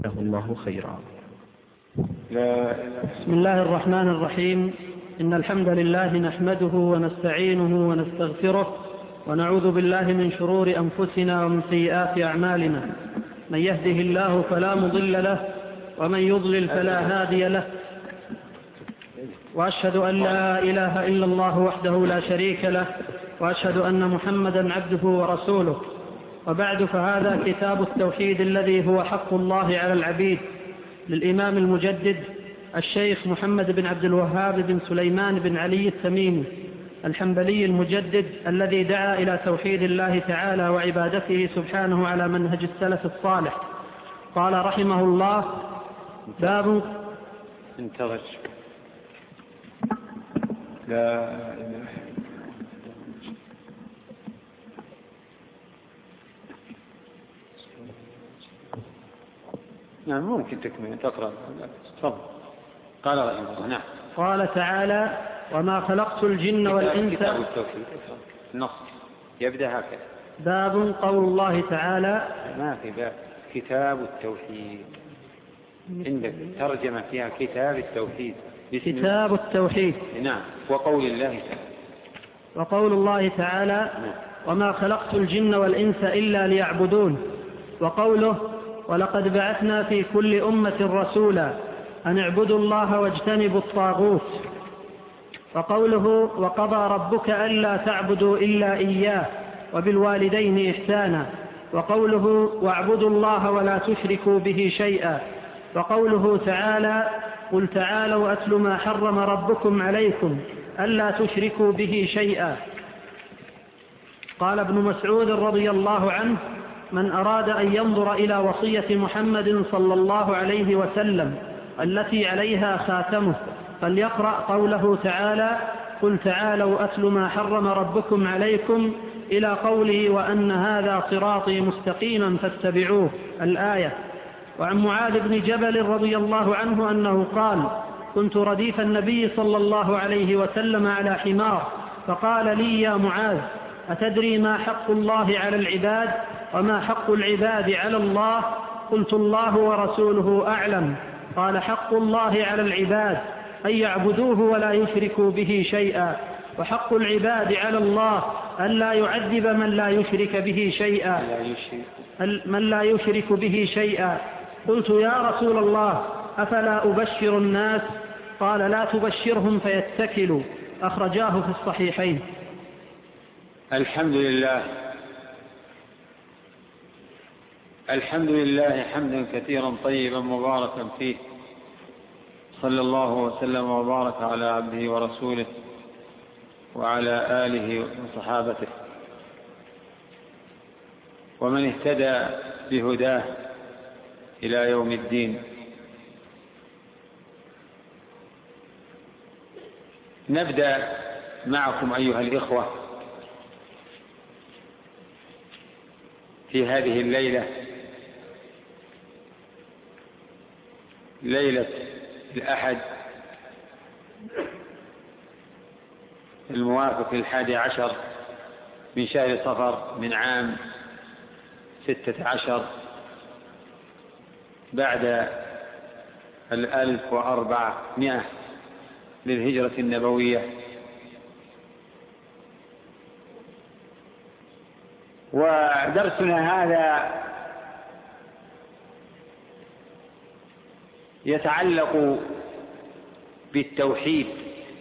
جزاه الله خيرا. بسم الله الرحمن الرحيم. إن الحمد لله نحمده ونستعينه ونستغفره ونعوذ بالله من شرور أنفسنا ومن سيئات أعمالنا. من يهده الله فلا مضل له ومن يضلل فلا هادي له، وأشهد أن لا إله إلا الله وحده لا شريك له، وأشهد أن محمدا عبده ورسوله. وبعد، فهذا كتاب التوحيد الذي هو حق الله على العبيد، للإمام المجدد الشيخ محمد بن عبد الوهاب بن سليمان بن علي التميمي الحنبلي المجدد، الذي دعا إلى توحيد الله تعالى وعبادته سبحانه على منهج السلف الصالح. قال رحمه الله: باب انتظر. لا إله. نعم، ممكن تكمل تقرأ. تفضل. قال رحمه الله. نعم. قال تعالى: وما خلقت الجن والإنس. كتاب التوحيد النص يبدأ هكذا. باب قول الله تعالى. ما في باب. كتاب التوحيد عندك ترجمة فيها كتاب التوحيد. كتاب التوحيد. نعم. وقول الله تعالى. وقول الله تعالى: نعم. وما خلقت الجن والإنس إلا ليعبدون. وقوله: ولقد بعثنا في كل أمة رسولا أن اعبدوا الله واجتنبوا الطاغوت. وقوله: وقضى ربك ألا تعبدوا إلا إياه وبالوالدين إحسانا. وقوله: واعبدوا الله ولا تشركوا به شيئا. وقوله تعالى: قل تعالوا أتل ما حرم ربكم عليكم ألا تشركوا به شيئا. قال ابن مسعود رضي الله عنه: من أراد أن ينظر إلى وصية محمد صلى الله عليه وسلم التي عليها خاتمه فليقرأ قوله تعالى: قل تعالوا أتل ما حرم ربكم عليكم إلى قوله: وأن هذا صراطي مستقيما فاتبعوه، الآية. وعن معاذ بن جبل رضي الله عنه أنه قال: كنت رديف النبي صلى الله عليه وسلم على حمار، فقال لي: يا معاذ، أتدري ما حق الله على العباد وما حق العباد على الله؟ قلت: الله ورسوله أعلم. قال: حق الله على العباد أن يعبدوه ولا يشركوا به شيئا، وحق العباد على الله أن لا يعذب من لا يشرك به شيئا. قلت: يا رسول الله، أفلا أبشر الناس؟ قال: لا تبشرهم فيتكلوا. أخرجاه في الصحيحين. الحمد لله. الحمد لله حمدا كثيرا طيبا مباركا فيه، صلى الله وسلم وبارك على عبده ورسوله وعلى آله وصحابته ومن اهتدى بهداه إلى يوم الدين. نبدأ معكم أيها الإخوة في هذه الليلة، ليلة الأحد الموافق 11 من شهر صفر من عام 16 بعد 1400 للهجرة النبوية. ودرسنا هذا يتعلق بالتوحيد،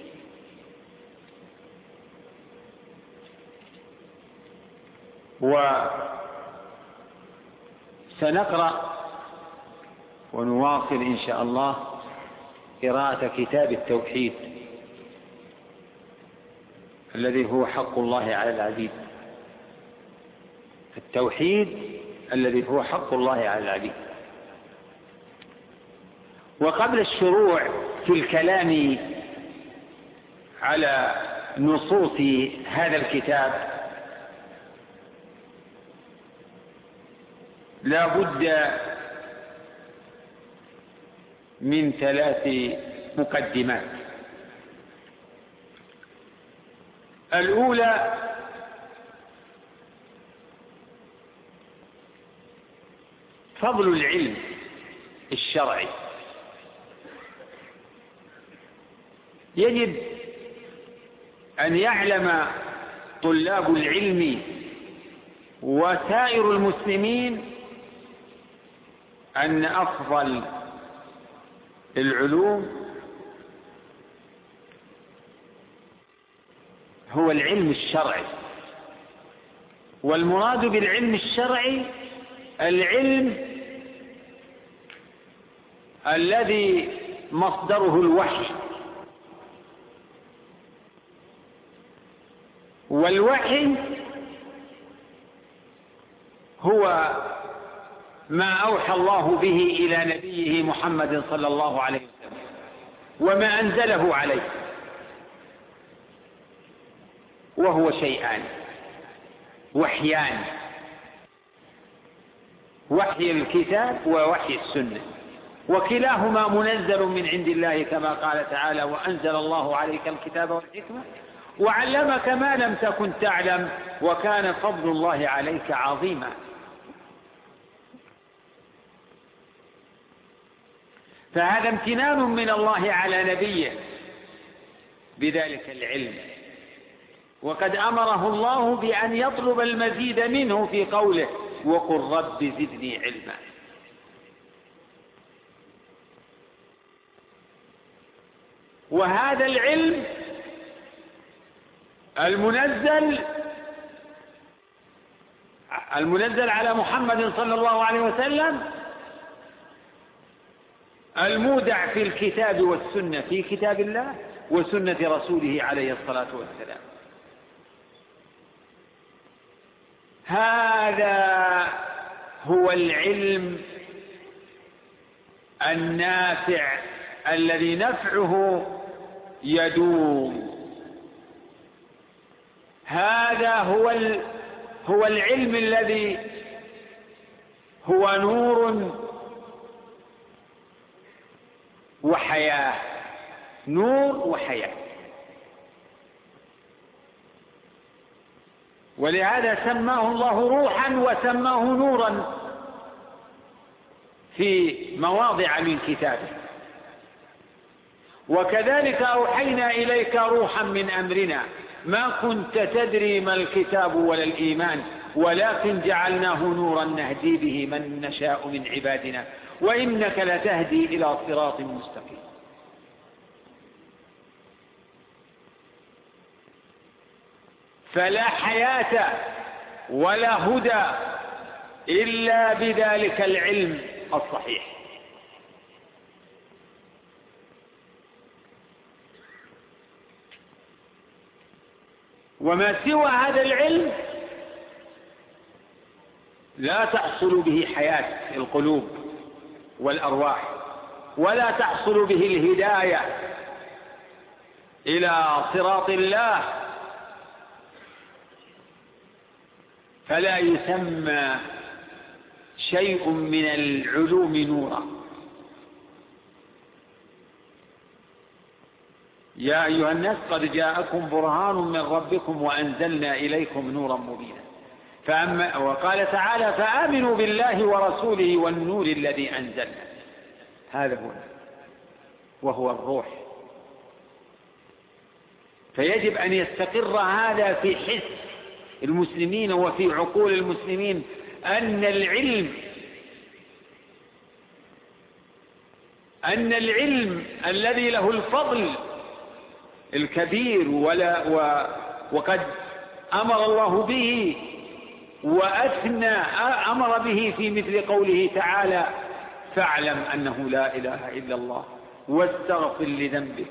وسنقرأ ونواصل إن شاء الله قراءة كتاب التوحيد الذي هو حق الله على العبيد. التوحيد الذي هو حق الله على العبيد. وقبل الشروع في الكلام على نصوص هذا الكتاب لا بد من 3 مقدمات. الأولى فضل العلم الشرعي. يجب أن يعلم طلاب العلم وسائر المسلمين أن أفضل العلوم هو العلم الشرعي. والمراد بالعلم الشرعي العلم الذي مصدره الوحي، والوحي هو ما أوحى الله به إلى نبيه محمد صلى الله عليه وسلم وما أنزله عليه، وهو شيئان وحيان: وحي الكتاب ووحي السنة، وكلاهما منزل من عند الله كما قال تعالى: وأنزل الله عليك الكتاب والحكمة وعلمك ما لم تكن تعلم وكان فضل الله عليك عظيما. فهذا امتنان من الله على نبيه بذلك العلم، وقد أمره الله بأن يطلب المزيد منه في قوله: وقل رب زدني علما. وهذا العلم المنزل على محمد صلى الله عليه وسلم المودع في الكتاب والسنة، في كتاب الله وسنة رسوله عليه الصلاة والسلام. هذا هو العلم النافع الذي نفعه يدوم. هذا هو العلم الذي هو نور وحياة، نور وحياة. ولهذا سماه الله روحا وسماه نورا في مواضع من كتابه. وكذلك أوحينا إليك روحا من أمرنا ما كنت تدري ما الكتاب ولا الإيمان ولكن جعلناه نورا نهدي به من نشاء من عبادنا وإنك لتهدي إلى صراط مستقيم. فلا حياة ولا هدى إلا بذلك العلم الصحيح. وما سوى هذا العلم لا تحصل به حياة القلوب والأرواح، ولا تحصل به الهداية إلى صراط الله، فلا يسمى شيء من العلوم نورا. يا أيها الناس قد جاءكم برهان من ربكم وأنزلنا إليكم نورا مبينا. وقال تعالى: فآمنوا بالله ورسوله والنور الذي أنزلنا. هذا هو، وهو الروح. فيجب أن يستقر هذا في حس المسلمين وفي عقول المسلمين أن العلم الذي له الفضل الكبير وقد أمر الله به أمر به في مثل قوله تعالى: فاعلم أنه لا إله إلا الله واستغفر لذنبك.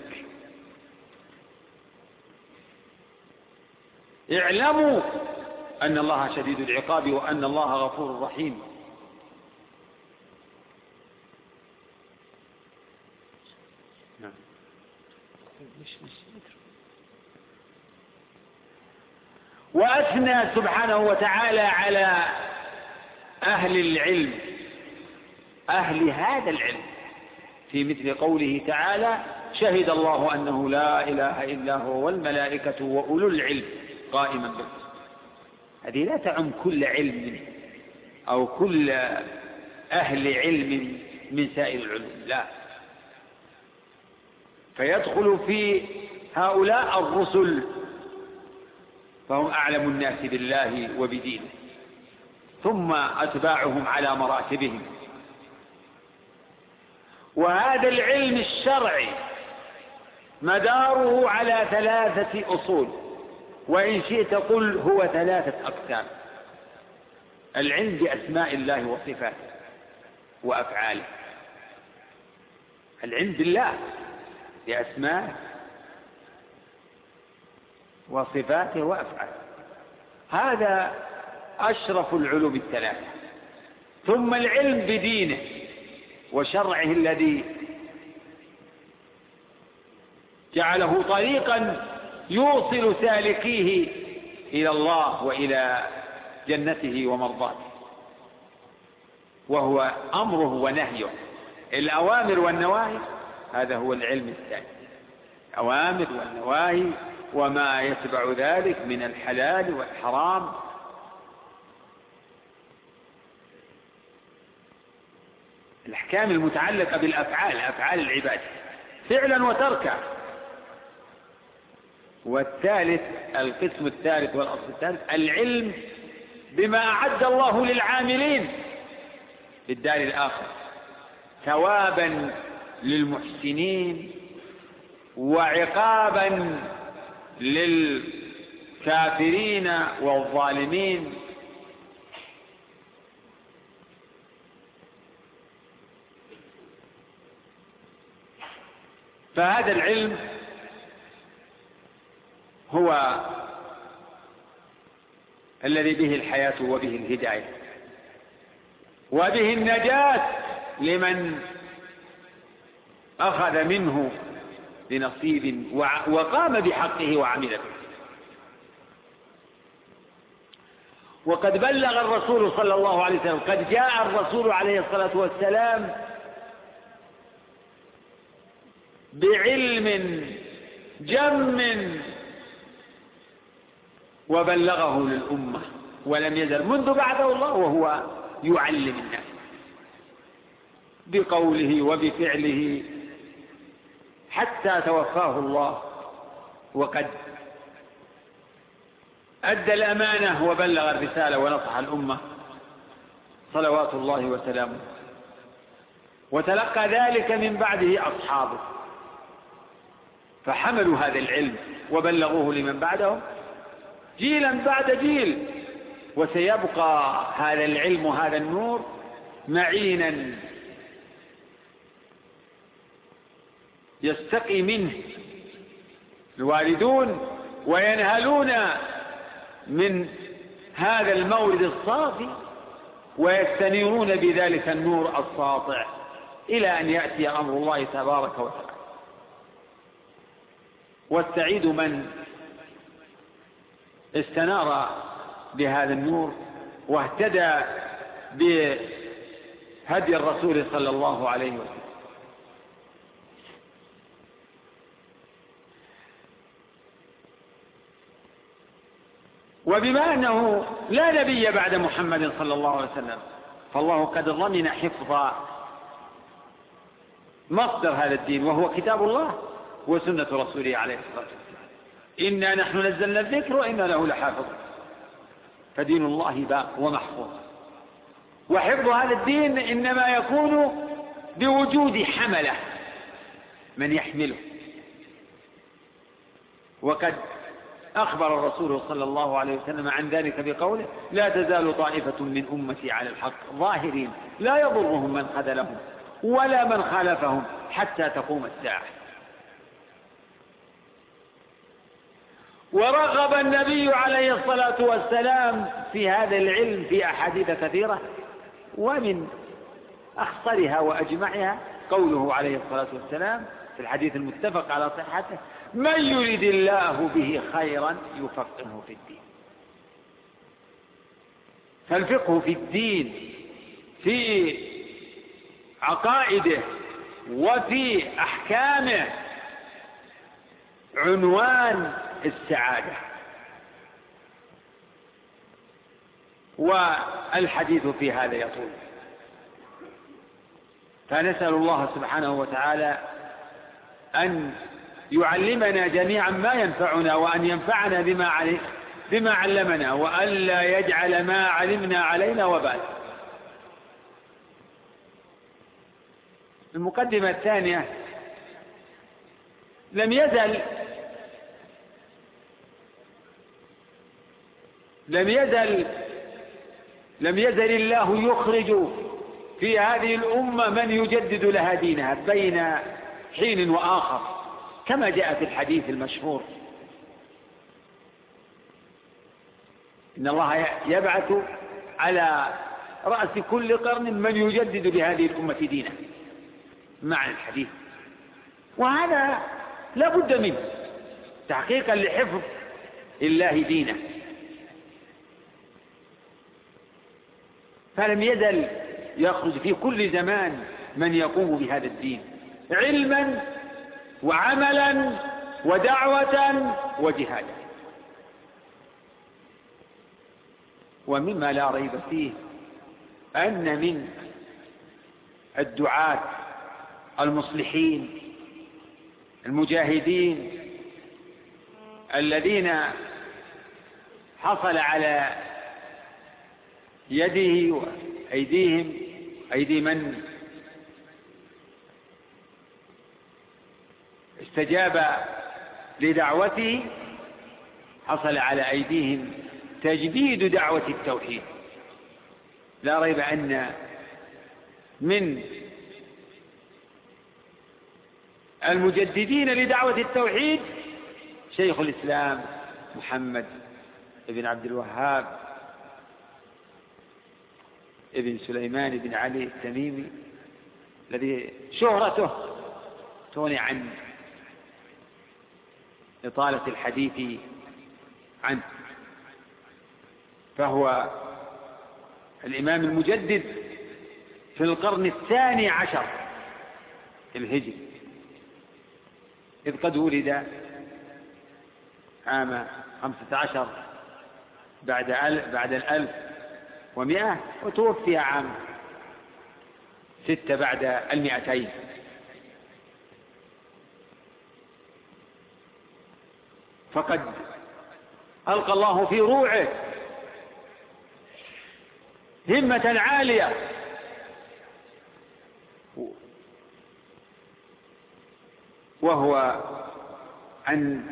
اعلموا أن الله شديد العقاب وأن الله غفور رحيم. وأثنى سبحانه وتعالى على أهل العلم، أهل هذا العلم، في مثل قوله تعالى: شهد الله أنه لا إله إلا هو والملائكة وأولو العلم قائما بالقسط. هذه لا تعم كل علم أو كل أهل علم من سائر العلوم، لا، فيدخل في هؤلاء الرسل فهم أعلم الناس بالله وبدينه، ثم أتباعهم على مراتبهم. وهذا العلم الشرعي مداره على 3 أصول، وإن شئت قل هو 3 أقسام: العلم بأسماء الله وصفاته وأفعاله، العلم بالله بأسماءه وصفاته وأفعاله، هذا أشرف العلوم ال3. ثم العلم بدينه وشرعه الذي جعله طريقا يوصل سالكيه إلى الله وإلى جنته ومرضاته، وهو أمره ونهيه، الأوامر والنواهي، هذا هو العلم الثاني، الأوامر والنواهي وما يتبع ذلك من الحلال والحرام. الأحكام المتعلقة بالأفعال، أفعال العباد فعلا وتركا. والثالث، القسم الثالث والأصل الثالث، العلم بما أعد الله للعاملين في الدار الآخرة ثوابا للمحسنين وعقابا للكافرين والظالمين. فهذا العلم هو الذي به الحياة وبه الهداية وبه النجاة لمن أخذ منه بنصيب وقام بحقه وعمل به. وقد بلغ الرسول صلى الله عليه وسلم، قد جاء الرسول عليه الصلاة والسلام بعلم جم وبلغه للأمة، ولم يزل منذ بعثه الله وهو يعلم الناس بقوله وبفعله حتى توفاه الله، وقد أدى الأمانة وبلغ الرسالة ونصح الأمة صلوات الله وسلامه. وتلقى ذلك من بعده أصحابه فحملوا هذا العلم وبلغوه لمن بعدهم جيلا بعد جيل، وسيبقى هذا العلم وهذا النور معينا يستقي منه الواردون وينهلون من هذا المورد الصافي ويستنيرون بذلك النور الساطع إلى أن يأتي أمر الله تبارك وتعالى. والسعيد من استنار بهذا النور واهتدى بهدي الرسول صلى الله عليه وسلم. وبما أنه لا نبي بعد محمد صلى الله عليه وسلم فالله قد ضمن حفظ مصدر هذا الدين وهو كتاب الله وسنة رسوله عليه الصلاة والسلام. إنا نحن نزلنا الذكر وإنا له لحافظ، فدين الله باق ومحفوظ. وحفظ هذا الدين إنما يكون بوجود حملة من يحمله. وقد أخبر الرسول صلى الله عليه وسلم عن ذلك بقوله: لا تزال طائفة من أمتي على الحق ظاهرين لا يضرهم من خذلهم ولا من خالفهم حتى تقوم الساعة. ورغب النبي عليه الصلاة والسلام في هذا العلم في أحاديث كثيرة، ومن أخصرها وأجمعها قوله عليه الصلاة والسلام في الحديث المتفق على صحته: من يريد الله به خيرا يفقهه في الدين. فالفقه في الدين في عقائده وفي أحكامه عنوان السعادة. والحديث في هذا يطول، فنسأل الله سبحانه وتعالى أن يعلمنا جميعا ما ينفعنا، وأن ينفعنا بما علمنا، وأن لا يجعل ما علمنا علينا وبال. المقدمة الثانية: لم يزل الله يخرج في هذه الأمة من يجدد لها دينها بين حين وآخر، كما جاء في الحديث المشهور: إن الله يبعث على رأس كل قرن من يجدد لهذه الأمة دينها، معنى الحديث. وهذا لا بد منه تحقيقا لحفظ الله دينه. فلم يزل يخرج في كل زمان من يقوم بهذا الدين علما وعملا ودعوة وجهادا. ومما لا ريب فيه أن من الدعاة المصلحين المجاهدين الذين حصل على يده وأيديهم أيدي من استجاب لدعوته، حصل على أيديهم تجديد دعوة التوحيد. لا ريب أن من المجددين لدعوة التوحيد شيخ الإسلام محمد بن عبد الوهاب ابن سليمان بن علي التميمي، الذي شهرته تغني عن إطالة الحديث عنه. فهو الإمام المجدد في القرن 12 الهجري، إذ قد ولد عام 15 بعد 1100، وتوفي عام 6 بعد 200. فقد ألقى الله في روعه همة عالية، وهو أن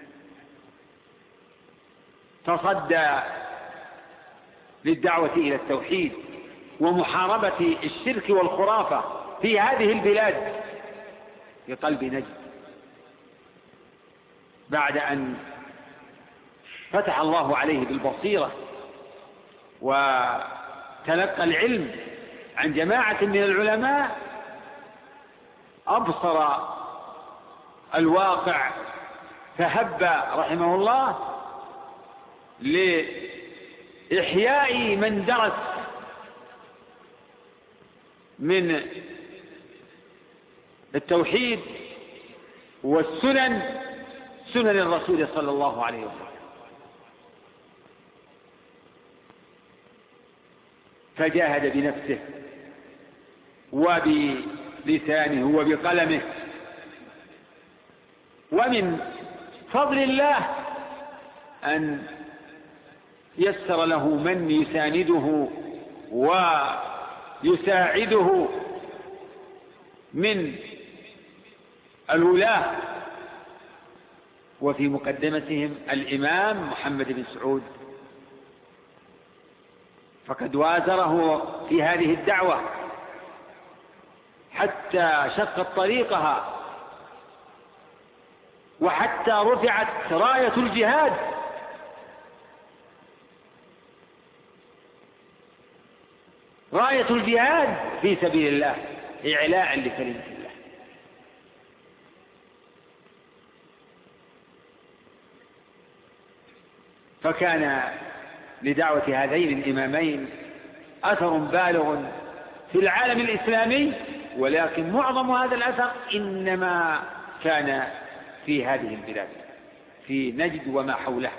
تصدى للدعوة إلى التوحيد ومحاربة الشرك والخرافة في هذه البلاد في قلب نجد، بعد أن فتح الله عليه بالبصيرة وتلقى العلم عن جماعة من العلماء، أبصر الواقع فهب رحمه الله لإحياء من درس من التوحيد والسنن، سنن الرسول صلى الله عليه وسلم. فجاهد بنفسه وبلسانه وبقلمه. ومن فضل الله أن يسر له من يسانده ويساعده من الولاة، وفي مقدمتهم الإمام محمد بن سعود، فقد وازره في هذه الدعوة حتى شقت طريقها، وحتى رفعت راية الجهاد. راية الجهاد في سبيل الله إعلاء لكلمة الله. فكان لدعوة هذين الإمامين أثر بالغ في العالم الإسلامي، ولكن معظم هذا الأثر إنما كان في هذه البلاد، في نجد وما حولها.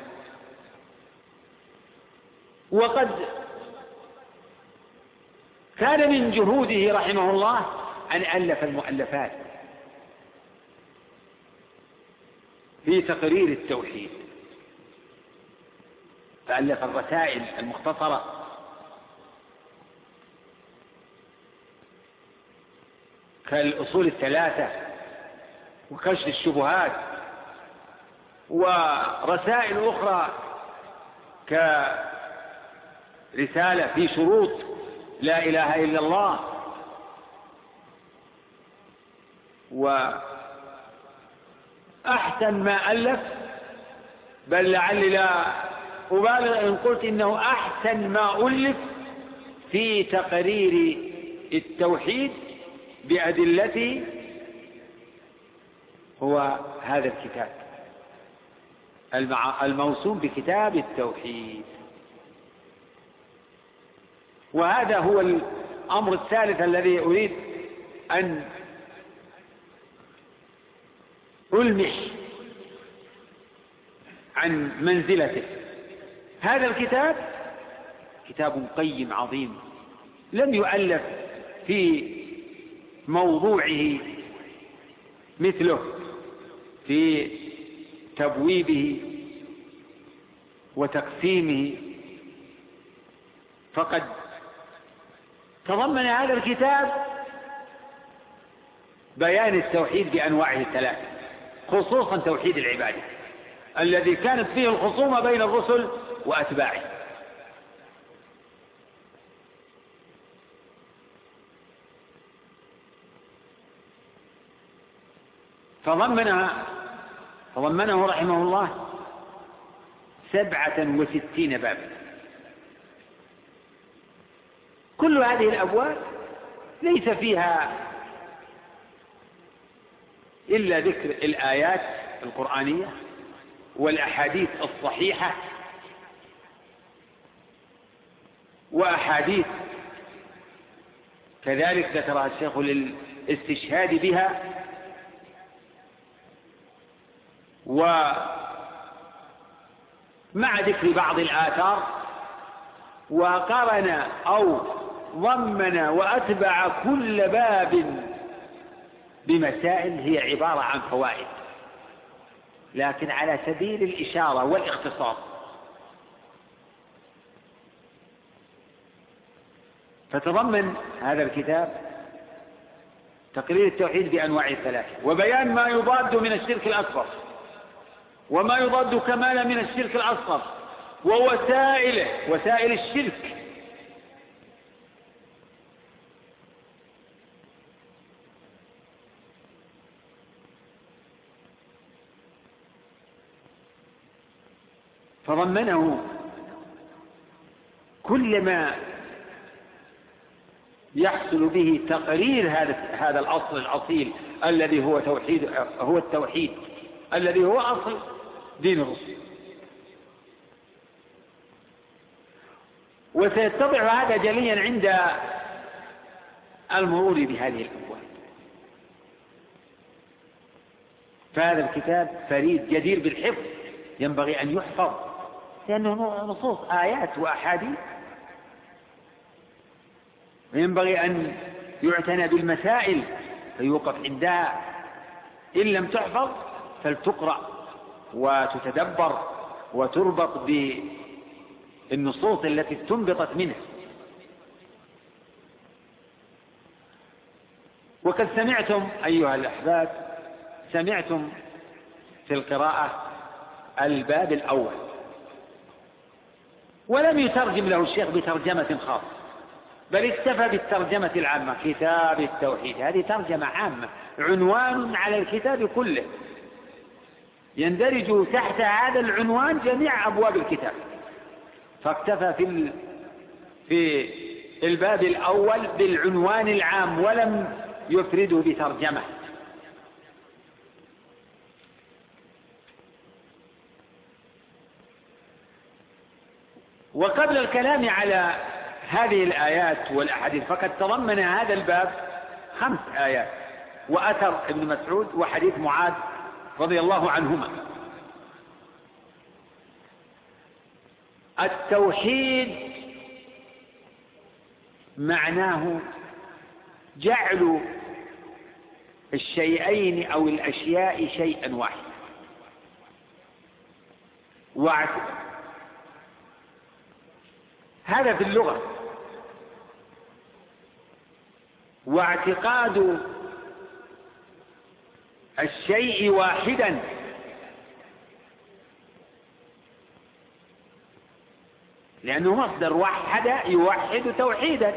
وقد كان من جهوده رحمه الله أن ألف المؤلفات في تقرير التوحيد، فألف الرسائل المختصرة كالأصول الثلاثة وكشف الشبهات، ورسائل أخرى كرسالة في شروط لا إله إلا الله. وأحسن ما ألف، بل لعلي لا أبالغ إن قلت إنه أحسن ما ألف في تقرير التوحيد بأدلته هو هذا الكتاب الموسوم بكتاب التوحيد. وهذا هو الأمر الثالث الذي أريد أن ألمح عن منزلته. هذا الكتاب كتاب قيم عظيم، لم يؤلف في موضوعه مثله في تبويبه وتقسيمه، فقد تضمن هذا الكتاب بيان التوحيد بأنواعه الثلاثة، خصوصا توحيد العبادة الذي كانت فيه الخصومة بين الرسل وأتباعه. فضمنه رحمه الله 67 بابا. كل هذه الأبواب ليس فيها إلا ذكر الآيات القرآنية والأحاديث الصحيحة وأحاديث كذلك ذكرها الشيخ للاستشهاد بها، ومع ذكر بعض الآثار، وقرن أو ضمن وأتبع كل باب بمسائل هي عبارة عن فوائد، لكن على سبيل الإشارة والاختصار. فتضمن هذا الكتاب تقرير التوحيد بأنواعه الثلاثة، وبيان ما يضاد من الشرك الأكبر وما يضاد كمالا من الشرك الأصغر ووسائل الشرك، فضمنه كل ما يحصل به تقرير هذا الأصل الأصيل الذي هو التوحيد الذي هو أصل دين الرسل. وسيتضح هذا جليا عند المرور بهذه الأبواب. فهذا الكتاب فريد جدير بالحفظ، ينبغي أن يحفظ لأنه نصوص آيات وأحاديث، وينبغي أن يعتنى بالمسائل فيوقف عندها، إن لم تحفظ فلتقرأ وتتدبر وتربط بالنصوص التي استنبطت منها. وقد سمعتم أيها الأحباب، سمعتم في القراءة الباب الأول، ولم يترجم له الشيخ بترجمة خاصة، بل اكتفى بالترجمة العامة، كتاب التوحيد. هذه ترجمة عامة، عنوان على الكتاب كله، يندرج تحت هذا العنوان جميع أبواب الكتاب، فاكتفى في الباب الأول بالعنوان العام ولم يفرده بترجمة. وقبل الكلام على هذه الآيات والأحاديث فقد تضمن هذا الباب 5 آيات وأثر ابن مسعود وحديث معاذ رضي الله عنهما. التوحيد معناه جعل الشيئين أو الأشياء شيئا واحدا. هذا في اللغة. واعتقاد الشيء واحدا لأنه مصدر وحد يوحد توحيدا.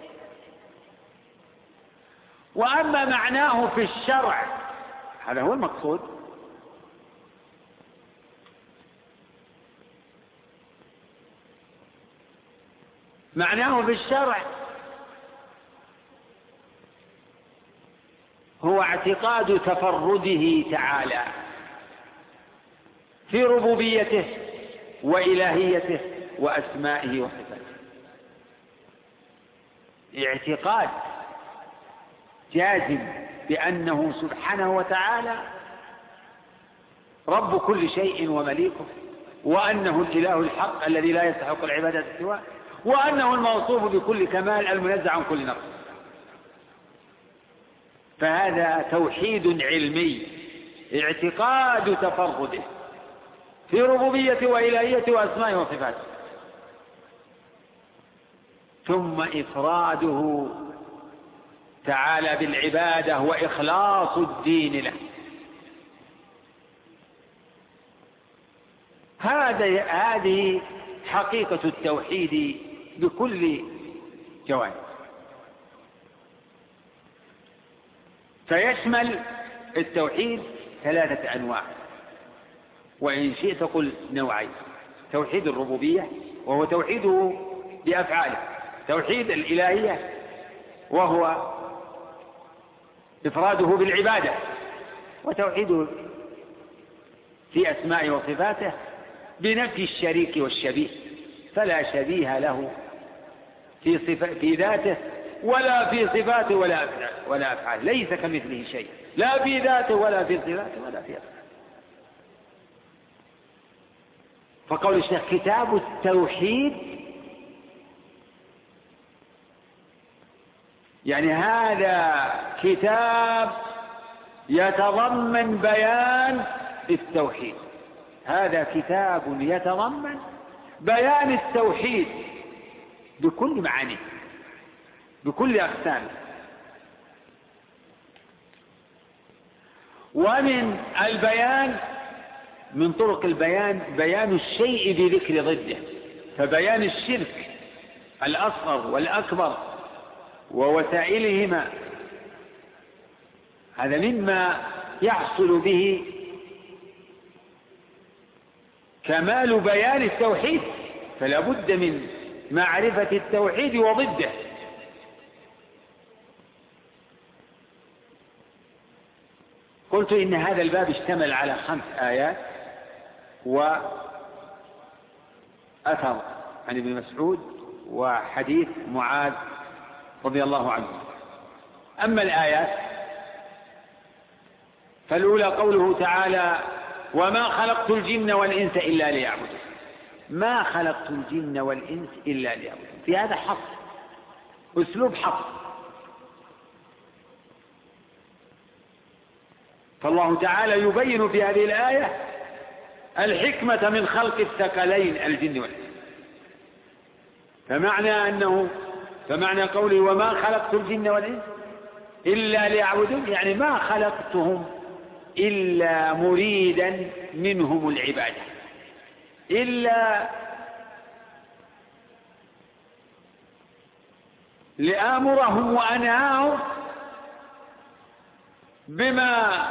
وأما معناه في الشرع هذا هو المقصود. معناه في الشرع هو اعتقاد تفرده تعالى في ربوبيته وإلهيته وأسمائه وصفاته. اعتقاد جازم بأنه سبحانه وتعالى رب كل شيء ومليكه، وأنه الإله الحق الذي لا يستحق العبادة سواه، وأنه الموصوف بكل كمال المنزه عن كل نقص. فهذا توحيد علمي، اعتقاد تفرده في ربوبيته وإلهيته وأسمائه وصفاته، ثم إفراده تعالى بالعبادة وإخلاص الدين له. هذه حقيقة التوحيد بكل جوانب. فيشمل التوحيد 3 أنواع، وإن شئت قل نوعين: توحيد الربوبية وهو توحيده بأفعاله، توحيد الإلهية وهو إفراده بالعبادة، وتوحيده في أسماء وصفاته بنفي الشريك والشبيه، فلا شبيه له في ذاته ولا في صفاته ولا أفعاله، ليس كمثله شيء، لا في ذاته ولا في صفاته ولا في أفعاله. فقول الشيخ كتاب التوحيد يعني هذا كتاب يتضمن بيان التوحيد، هذا كتاب يتضمن بيان التوحيد بكل معانيه بكل أقسامه. ومن البيان من طرق البيان بيان الشيء بذكر ضده، فبيان الشرك الأصغر والأكبر ووسائلهما هذا مما يحصل به كمال بيان التوحيد، فلا بد من معرفة التوحيد وضده. قلت إن هذا الباب اشتمل على 5 آيات وأثر عن ابن مسعود وحديث معاذ رضي الله عنه. أما الآيات فالأولى قوله تعالى: وما خلقت الجن والإنس إلا ليعبدون. ما خلقت الجن والإنس إلا ليعبدون، في هذا حصر، أسلوب حصر. فالله تعالى يبين في هذه الآية الحكمة من خلق الثقلين الجن والإنس. فمعنى قوله وما خلقت الجن والإنس إلا ليعبدون يعني ما خلقتهم إلا مريدا منهم العبادة، إلا لآمرهم وأنهاهم بما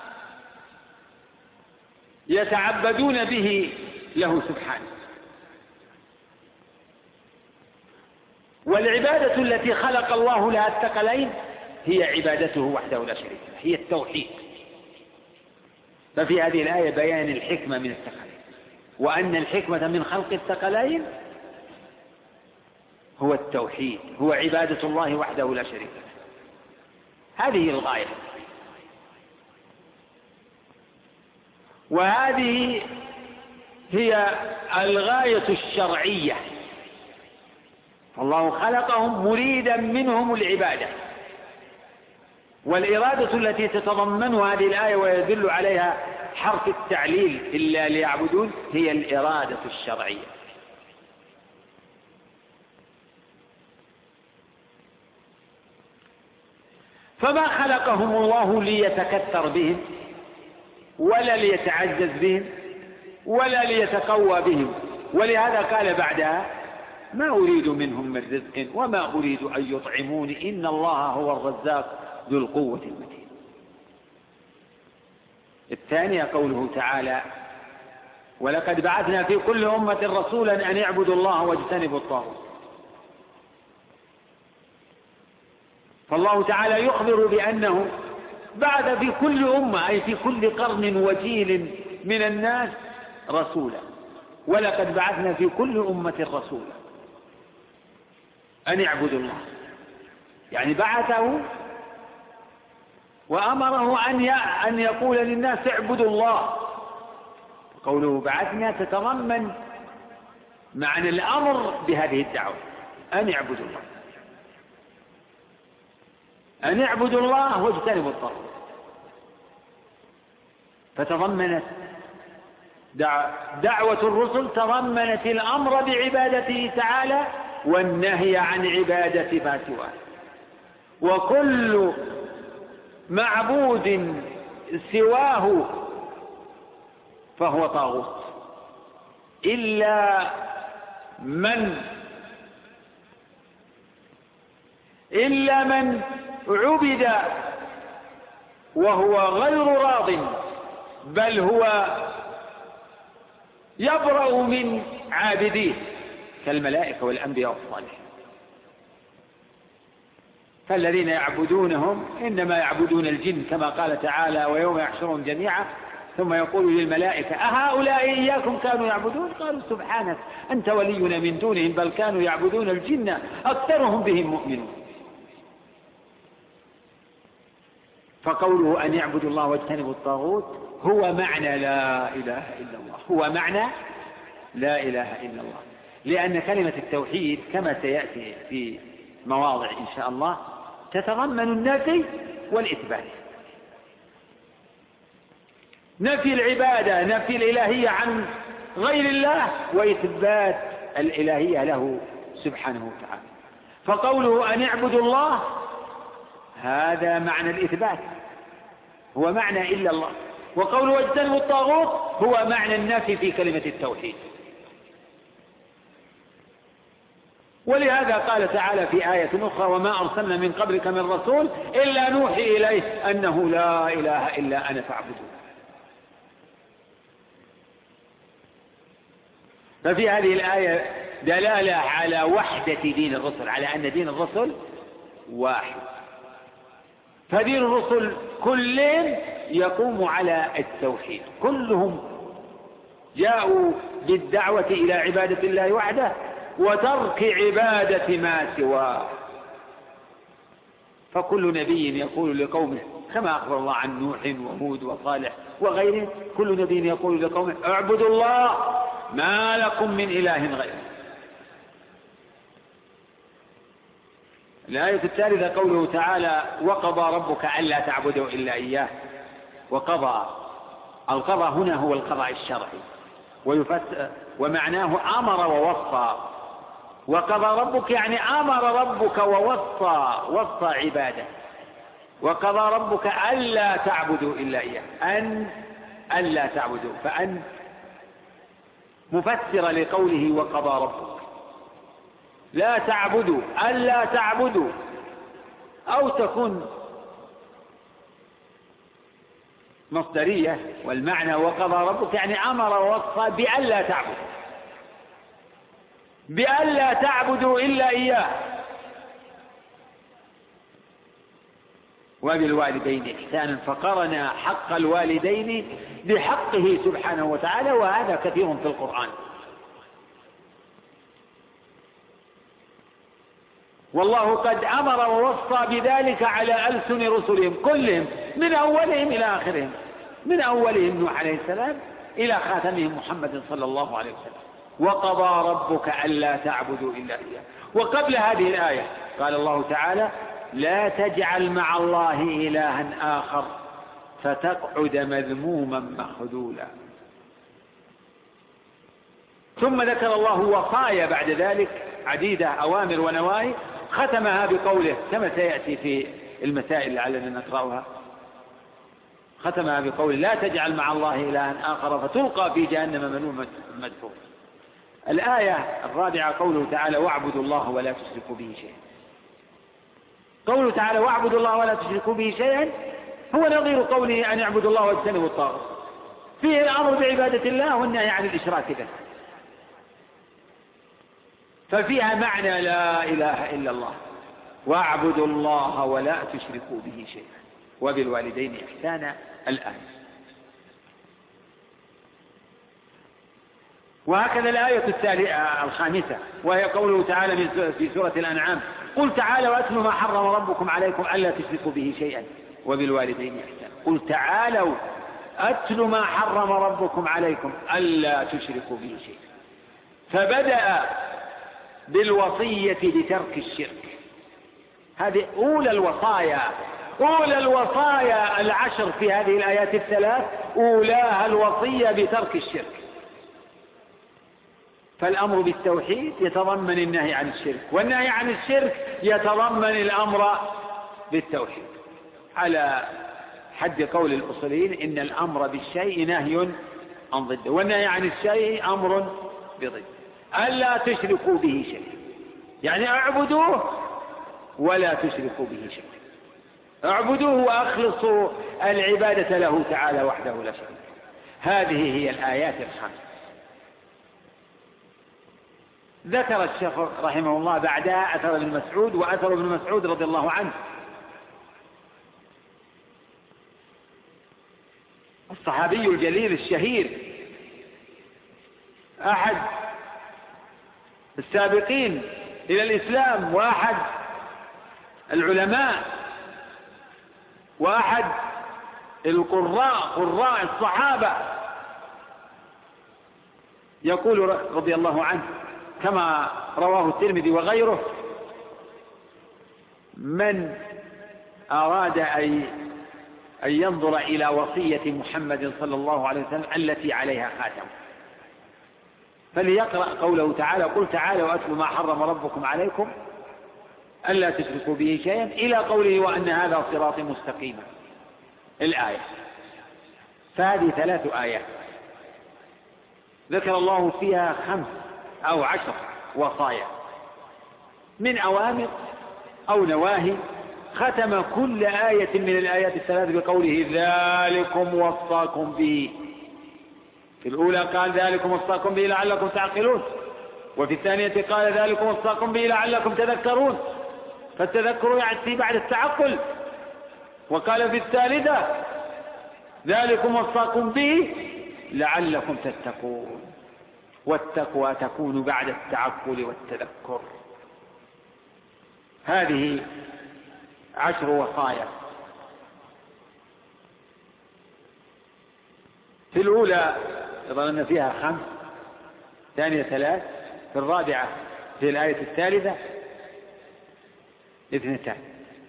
يتعبدون به له سبحانه. والعبادة التي خلق الله لها الثقلين هي عبادته وحده لا شريك له، هي التوحيد. ففي هذه الآية بيان الحكمة من الثقلين، وأن الحكمة من خلق الثقلين هو التوحيد، هو عبادة الله وحده لا شريك له. هذه الغاية، وهذه هي الغاية الشرعية. الله خلقهم مريدا منهم العبادة، والإرادة التي تتضمنها هذه الآية ويدل عليها حرف التعليل إلا ليعبدون هي الإرادة الشرعية. فما خلقهم الله ليتكثر بهم ولا ليتعزز بهم ولا ليتقوى بهم، ولهذا قال بعدها ما أريد منهم من رزق وما أريد أن يطعموني إن الله هو الرزاق ذو القوة المتين. الثانية قوله تعالى ولقد بعثنا في كل أمة رسولا أن يعبدوا الله واجتنبوا الطاغوت. فالله تعالى يخبر بأنه بعث في كل أمة أي في كل قرن وجيل من الناس رسولا، ولقد بعثنا في كل أمة رسولا أن يعبدوا الله، يعني بعثه وأمره أن يقول للناس اعبدوا الله. قوله بعثنا تتضمن معنى الأمر بهذه الدعوة أن يعبدوا الله، أن يعبدوا الله واجتنبوا الطاغوت. فتضمنت دعوة الرسل تضمنت الأمر بعبادته تعالى والنهي عن عبادة ما سواه، وكل معبود سواه فهو طاغوت إلا من عبد وهو غير راض بل هو يبرأ من عابديه كالملائكة والأنبياء والصالحين. فالذين يعبدونهم إنما يعبدون الجن كما قال تعالى ويوم يحشرهم جميعا ثم يقول للملائكة أهؤلاء إياكم كانوا يعبدون قالوا سبحانك أنت ولينا من دونهم بل كانوا يعبدون الجن أكثرهم بهم مؤمنون. فقوله أن يعبدوا الله واجتنبوا الطاغوت هو معنى لا إله إلا الله، هو معنى لا إله إلا الله، لأن كلمة التوحيد كما سيأتي في مواضع إن شاء الله تتضمن النفي والإثبات. نفي العبادة نفي الإلهية عن غير الله وإثبات الإلهية له سبحانه وتعالى. فقوله أن يعبدوا الله هذا معنى الإثبات هو معنى إلا الله، وقوله واجتنبوا الطاغوت هو معنى النفي في كلمة التوحيد. ولهذا قال تعالى في آية أخرى وما أرسلنا من قبلك من رسول إلا نوحي إليه أنه لا إله إلا أنا فاعبدون. ففي هذه الآية دلالة على وحدة دين الرسل، على أن دين الرسل واحد. فدين الرسل كلهم يقوم على التوحيد، كلهم جاءوا بالدعوة إلى عبادة الله وحده وترك عبادة ما سواه. فكل نبي يقول لقومه كما أخبر الله عن نوح وهود وصالح وغيره، كل نبي يقول لقومه اعبدوا الله ما لكم من إله غيره. الآية الثالثة قوله تعالى وقضى ربك ألا تعبدوا إلا إياه. وقضى القضاء هنا هو القضاء الشرعي ومعناه أمر ووصى. وقضى ربك يعني أمر ربك ووصى عباده. وقضى ربك ألا تعبدوا إلا إياه، ألا تعبدوا، فأن مفسر لقوله وقضى ربك لا تعبدوا ألا تعبدوا، أو تكون مصدرية والمعنى وقضى ربك يعني أمر ووصى بألا تعبدوا إلا إياه وبالوالدين إحسانا. فقرن حق الوالدين بحقه سبحانه وتعالى، وهذا كثير في القرآن. والله قد أمر ووصى بذلك على ألسن رسلهم كلهم من أولهم إلى آخرهم، من أولهم نوح عليه السلام إلى خاتمهم محمد صلى الله عليه وسلم. وقضى ربك ألا تعبدوا إلا إياه. وقبل هذه الآية قال الله تعالى لا تجعل مع الله إلها آخر فتقعد مذموما مخذولا. ثم ذكر الله وصايا بعد ذلك عديدة، أوامر ونواهي، ختمها بقوله كما سيأتي في المسائل لعلنا نقرأها، ختمها بقوله لا تجعل مع الله إلها آخر فتلقى في جهنم ملوما مدحورا. الآية الرابعة قوله تعالى واعبدوا الله ولا تشركوا به شيئا. قوله تعالى واعبدوا الله ولا تشركوا به شيئا هو نظير قوله أن يعبدوا الله واجتنبوا الطاغوت، فيه الأمر بعبادة الله والنهي عن الإشراك به، ففيها معنى لا إله إلا الله، واعبدوا الله ولا تشركوا به شيئا وبالوالدين إحسانا الآية. وهكذا الآية الخامسة وهي قوله تعالى في سورة الأنعام قل تعالوا أتلوا ما حرم ربكم عليكم ألا تشركوا به شيئا وبالوالدين إحسانا. قل تعالوا أتلوا ما حرم ربكم عليكم ألا تشركوا به شيئا، فبدأ بالوصية بترك الشرك. هذه أولى الوصايا العشر في هذه الآيات الثلاث، أولاها الوصية بترك الشرك. فالأمر بالتوحيد يتضمن النهي عن الشرك، والنهي عن الشرك يتضمن الأمر بالتوحيد، على حد قول الأصوليين إن الأمر بالشيء نهي عن ضده، والنهي عن الشيء أمر بضده. ألا تشركوا به شيء يعني اعبدوه ولا تشركوا به شيء، اعبدوه وأخلصوا العبادة له تعالى وحده لا شريك. هذه هي الآيات الخمس. ذكر الشيخ رحمه الله بعدها أثر ابن مسعود، وأثر ابن مسعود رضي الله عنه الصحابي الجليل الشهير، أحد السابقين إلى الإسلام، وأحد العلماء، وأحد قراء الصحابة، يقول رضي الله عنه كما رواه الترمذي وغيره: من أراد أن ينظر إلى وصية محمد صلى الله عليه وسلم التي عليها خاتم فليقرأ قوله تعالى قل تعالوا أتلوا ما حرم ربكم عليكم ألا تشركوا به شيئا إلى قوله وأن هذا صراطي مستقيما، الآية. فهذه 3 آيات ذكر الله فيها 5 أو 10 وصايا من أوامر أو نواهي، ختم كل آية من الآيات الثلاث بقوله ذلكم وصاكم به. في الأولى قال ذلكم وصاكم به لعلكم تعقلون، وفي الثانية قال ذلكم وصاكم به لعلكم تذكرون، فالتذكر يأتي بعد التعقل. وقال في الثالثة ذلكم وصاكم به لعلكم تتقون، والتقوى تكون بعد التعقل والتذكر. هذه 10 وصايا. في الأولى ظننا فيها 5، الثانية 3، في الرابعة في الآية الثالثة 2.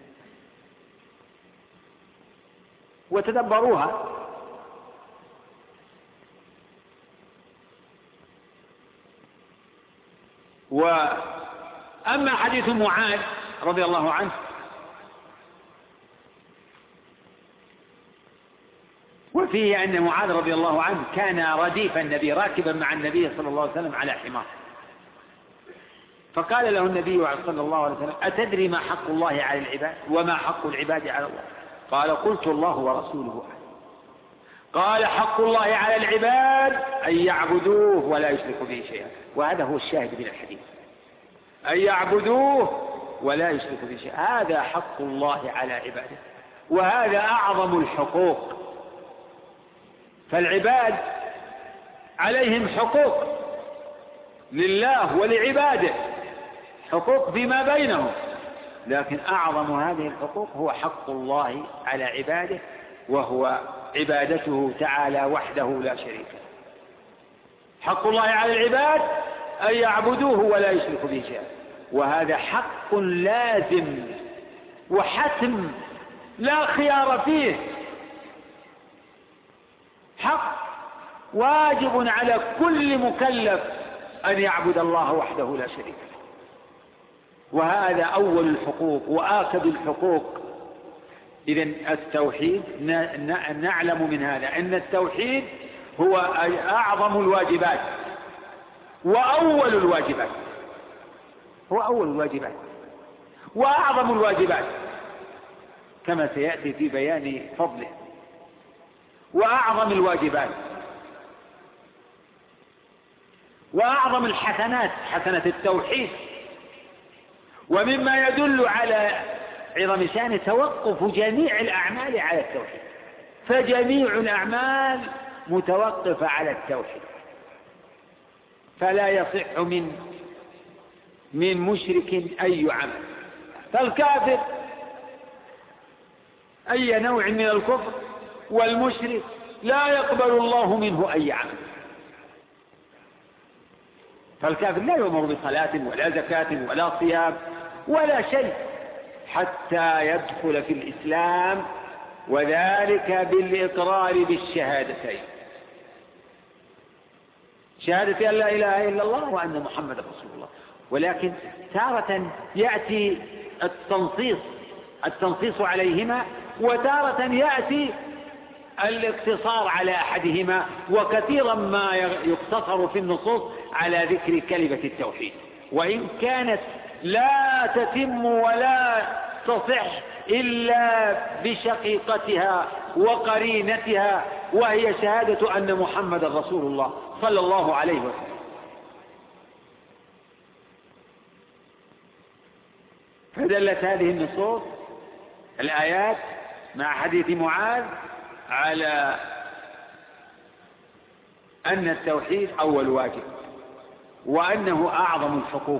وتدبروها. وأما حديث معاذ رضي الله عنه وفيه أن معاذ رضي الله عنه كان رديف النبي راكبا مع النبي صلى الله عليه وسلم على حمار، فقال له النبي صلى الله عليه وسلم أتدري ما حق الله على العباد وما حق العباد على الله؟ قال قلت الله ورسوله أعلم. قال حق الله على العباد أن يعبدوه ولا يشركوا به شيئا، وهذا هو الشاهد من الحديث، أن يعبدوه ولا يشركوا به شيئا، هذا حق الله على عباده، وهذا أعظم الحقوق. فالعباد عليهم حقوق لله ولعباده، حقوق فيما بينهم، لكن أعظم هذه الحقوق هو حق الله على عباده، وهو عبادته تعالى وحده لا شريك له. حق الله على العباد أن يعبدوه ولا يشركوا به شيئا، وهذا حق لازم وحتم لا خيار فيه، حق واجب على كل مكلف أن يعبد الله وحده لا شريك له. وهذا أول الحقوق وآكد الحقوق. إذن التوحيد نعلم من هذا أن التوحيد هو أعظم الواجبات وأول الواجبات، هو أول الواجبات وأعظم الواجبات كما سيأتي في بيان فضله. وأعظم الواجبات وأعظم الحسنات حسنة التوحيد. ومما يدل على عظم شأن توقف جميع الأعمال على التوحيد، فجميع الأعمال متوقفة على التوحيد، فلا يصح من مشرك أي عمل. فالكافر أي نوع من الكفر، والمشرك لا يقبل الله منه أي عمل. فالكافر لا يؤمر بصلاة ولا زكاة ولا صيام ولا شيء حتى يدخل في الإسلام، وذلك بالإقرار بالشهادتين، شهادة أن لا إله إلا الله وأن محمد رسول الله. ولكن تارة يأتي التنصيص عليهما، وتارة يأتي الاقتصار على أحدهما، وكثيرا ما يقتصر في النصوص على ذكر كلمة التوحيد، وإن كانت لا تتم ولا تصح إلا بشقيقتها وقرينتها، وهي شهادة أن محمد رسول الله صلى الله عليه وسلم. فدلت هذه النصوص الآيات مع حديث معاذ على أن التوحيد أول واجب، وأنه أعظم الحقوق،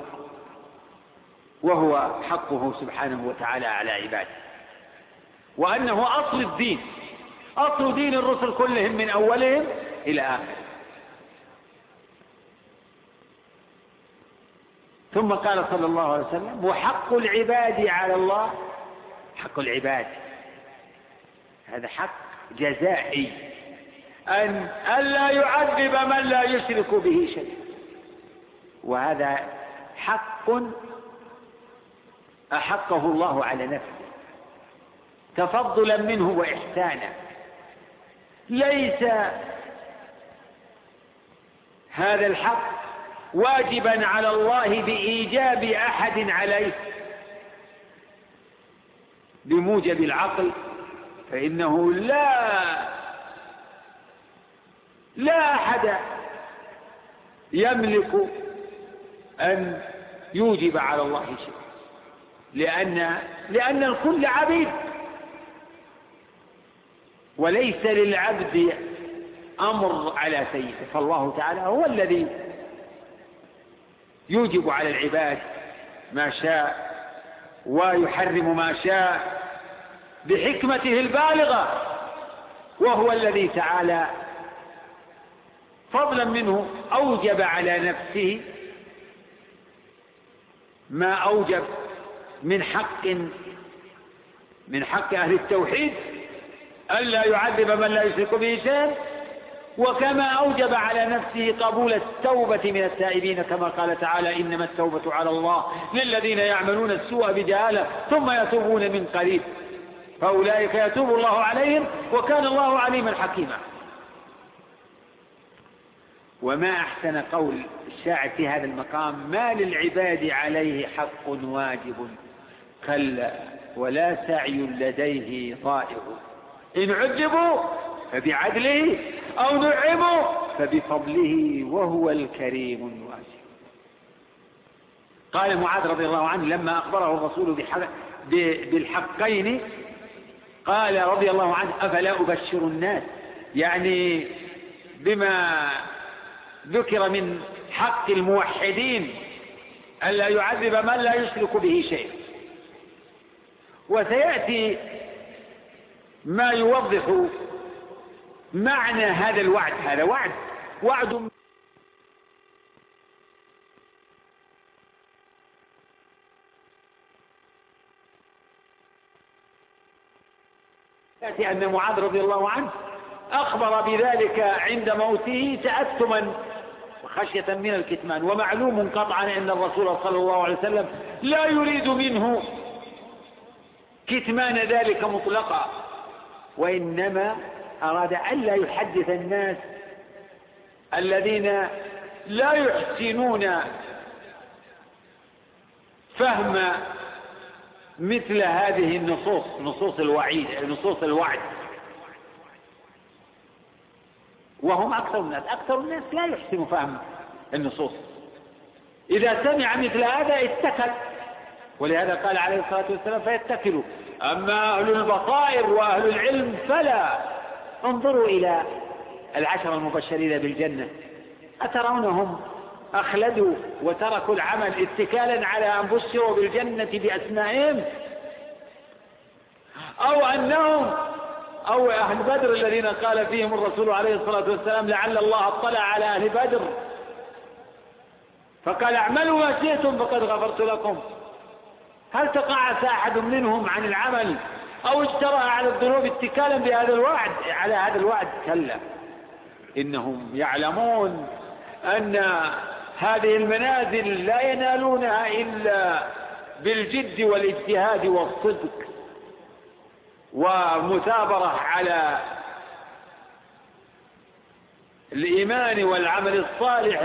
وهو حقه سبحانه وتعالى على عباده، وأنه أصل الدين، أصل دين الرسل كلهم من أولهم إلى آخره. ثم قال صلى الله عليه وسلم: وحق العباد على الله، حق العباد هذا حق جزائي، أن ألا يعذب من لا يشرك به شيء، وهذا حق أحقه الله على نفسه تفضلا منه وإحسانا. ليس هذا الحق واجبا على الله بإيجاب أحد عليه بموجب العقل، فإنه لا أحد يملك أن يوجب على الله شيء، لأن الكل عبيد، وليس للعبد أمر على سيده. فالله تعالى هو الذي يوجب على العباد ما شاء ويحرم ما شاء بحكمته البالغة، وهو الذي تعالى فضلا منه أوجب على نفسه ما أوجب من حق أهل التوحيد ألا يعذب من لا يشرك به شيئا، وكما أوجب على نفسه قبول التوبة من التائبين، كما قال تعالى: إنما التوبة على الله للذين يعملون السوء بجهالة ثم يتوبون من قريب فأولئك يتوب الله عليهم وكان الله عليما حكيما. وما أحسن قول الشاعر في هذا المقام: ما للعباد عليه حق واجب، كلا ولا سعي لديه ضائع، إن عذبوا فبعدله أو نعموا فبفضله وهو الكريم الواسع. قال معاذ رضي الله عنه لما أخبره الرسول بالحقين قال رضي الله عنه: أفلا أبشر الناس، يعني بما ذكر من حق الموحدين ألا يعذب من لا يشرك به شيء. وسيأتي ما يوضح معنى هذا الوعد. هذا وعد يأتي أن معاذ رضي الله عنه أخبر بذلك عند موته تأثما وخشية من الكتمان، ومعلوم قطعا أن الرسول صلى الله عليه وسلم لا يريد منه كتمان ذلك مطلقا، وإنما أراد ألا يحدث الناس الذين لا يحسنون فهم مثل هذه النصوص، نصوص الوعيد، نصوص الوعد، وهم أكثر الناس. أكثر الناس لا يحسن فهم النصوص، إذا سمع مثل هذا اتكل، ولهذا قال عليه الصلاة والسلام فيتكلوا. أما أهل البصائر وأهل العلم فلا. انظروا إلى العشر المبشرين بالجنة، أترونهم أخلدوا وتركوا العمل اتكالا على أن بشروا بالجنة بأسمائهم؟ أو أنهم أو أهل بدر الذين قال فيهم الرسول عليه الصلاة والسلام لعل الله اطلع على أهل بدر فقال اعملوا ما شئتم فقد غفرت لكم. هل تقاعس أحد منهم عن العمل أو اجترأ على الذنوب اتكالا بهذا الوعد على هذا الوعد؟ كلا، إنهم يعلمون أن هذه المنازل لا ينالونها إلا بالجد والاجتهاد والصدق ومثابرة على الإيمان والعمل الصالح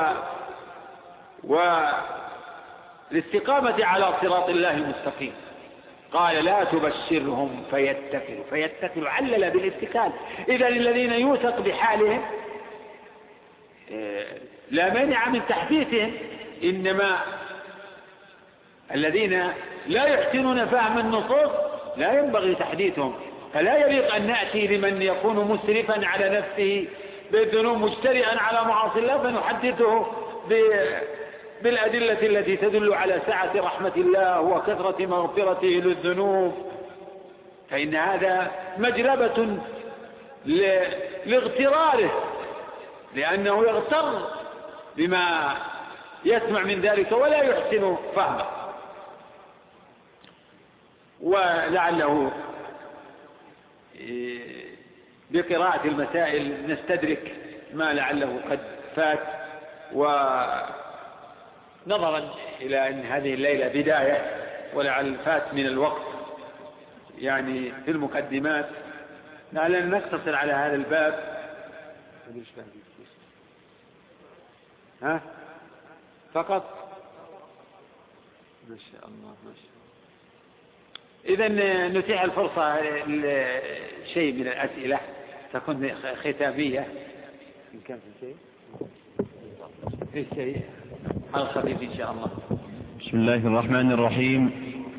والاستقامة على صراط الله المستقيم. قال لا تبشرهم فيتكلوا، علل بالاتكال. إذن الذين يوثق بحالهم لا مانع من تحديثهم، إنما الذين لا يحسنون فهم النصوص لا ينبغي تحديثهم. فلا يليق أن نأتي لمن يكون مسرفا على نفسه بالذنوب مجترئا على معاصي الله فنحدثه بالأدلة التي تدل على سعة رحمة الله وكثرة مغفرته للذنوب، فإن هذا مجلبة لاغتراره، لأنه يغتر بما يسمع من ذلك ولا يحسن فهمه. ولعله بقراءة المسائل نستدرك ما لعله قد فات، ونظرا إلى أن هذه الليلة بداية ولعل فات من الوقت يعني في المقدمات، لعلنا نقتصر على هذا الباب. فقط ما شاء الله ما شاء الله. إذن نتيح الفرصة لشيء من الأسئلة تكون ختامية إن كان في شيء على الخفيف إن شاء الله. بسم الله الرحمن الرحيم.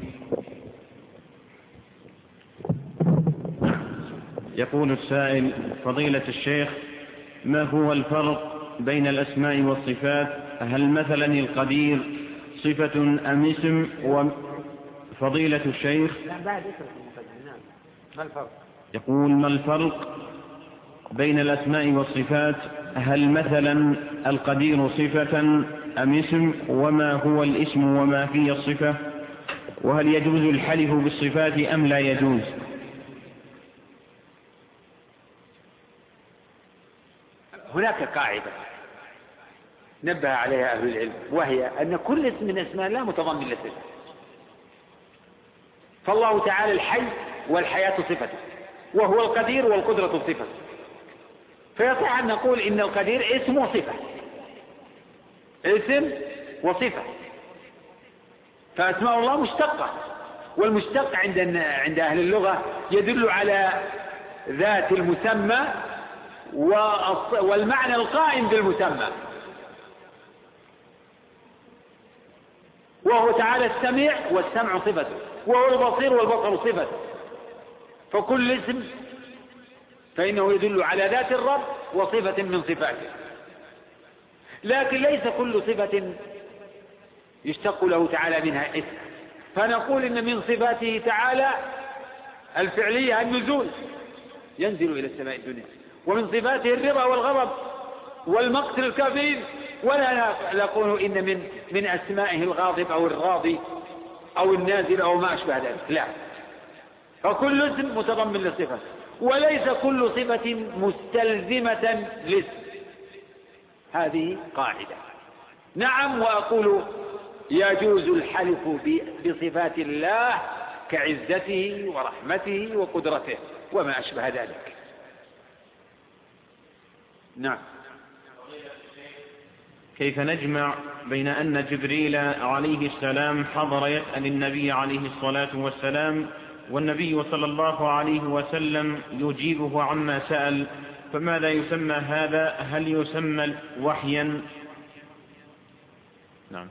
يقول السائل: فضيلة الشيخ، ما هو الفرق بين الأسماء والصفات؟ هل مثلا القدير صفة أم اسم؟ وفضيلة الشيخ ما الفرق؟ يقول: ما الفرق بين الأسماء والصفات؟ هل مثلا القدير صفة أم اسم؟ وما هو الاسم وما فيه الصفة؟ وهل يجوز الحلف بالصفات أم لا يجوز؟ هناك قاعدة نبه عليها أهل العلم، وهي أن كل اسم من أسماء الله متضمن لصفة. فالله تعالى الحي والحياة صفته، وهو القدير والقدرة صفة، فيصح أن نقول إن القدير اسم وصفة، اسم وصفة. فأسماء الله مشتقة، والمشتق عند أهل اللغة يدل على ذات المسمى والمعنى القائم بالمسمى. وهو تعالى السميع والسمع صفته، وهو البصير والبصر صفته. فكل اسم فإنه يدل على ذات الرب وصفة من صفاته، لكن ليس كل صفة يشتق له تعالى منها اسم. فنقول إن من صفاته تعالى الفعلية النزول، ينزل إلى السماء الدنيا، ومن صفاته الرضا والغضب والمقت الكافرين. ولا نقول إن من أسمائه الغاضب أو الراضي أو النازل أو ما أشبه ذلك، لا، فكل اسم متضمن لصفة، وليس كل صفة مستلزمة لاسم. هذه قاعدة. نعم، وأقول يجوز الحلف بصفات الله كعزته ورحمته وقدرته وما أشبه ذلك. نعم. كيف نجمع بين أن جبريل عليه السلام حضر يسأل النبي عليه الصلاة والسلام، والنبي صلى الله عليه وسلم يجيبه عما سأل، فماذا يسمى هذا؟ هل يسمى وحيا؟ نعم.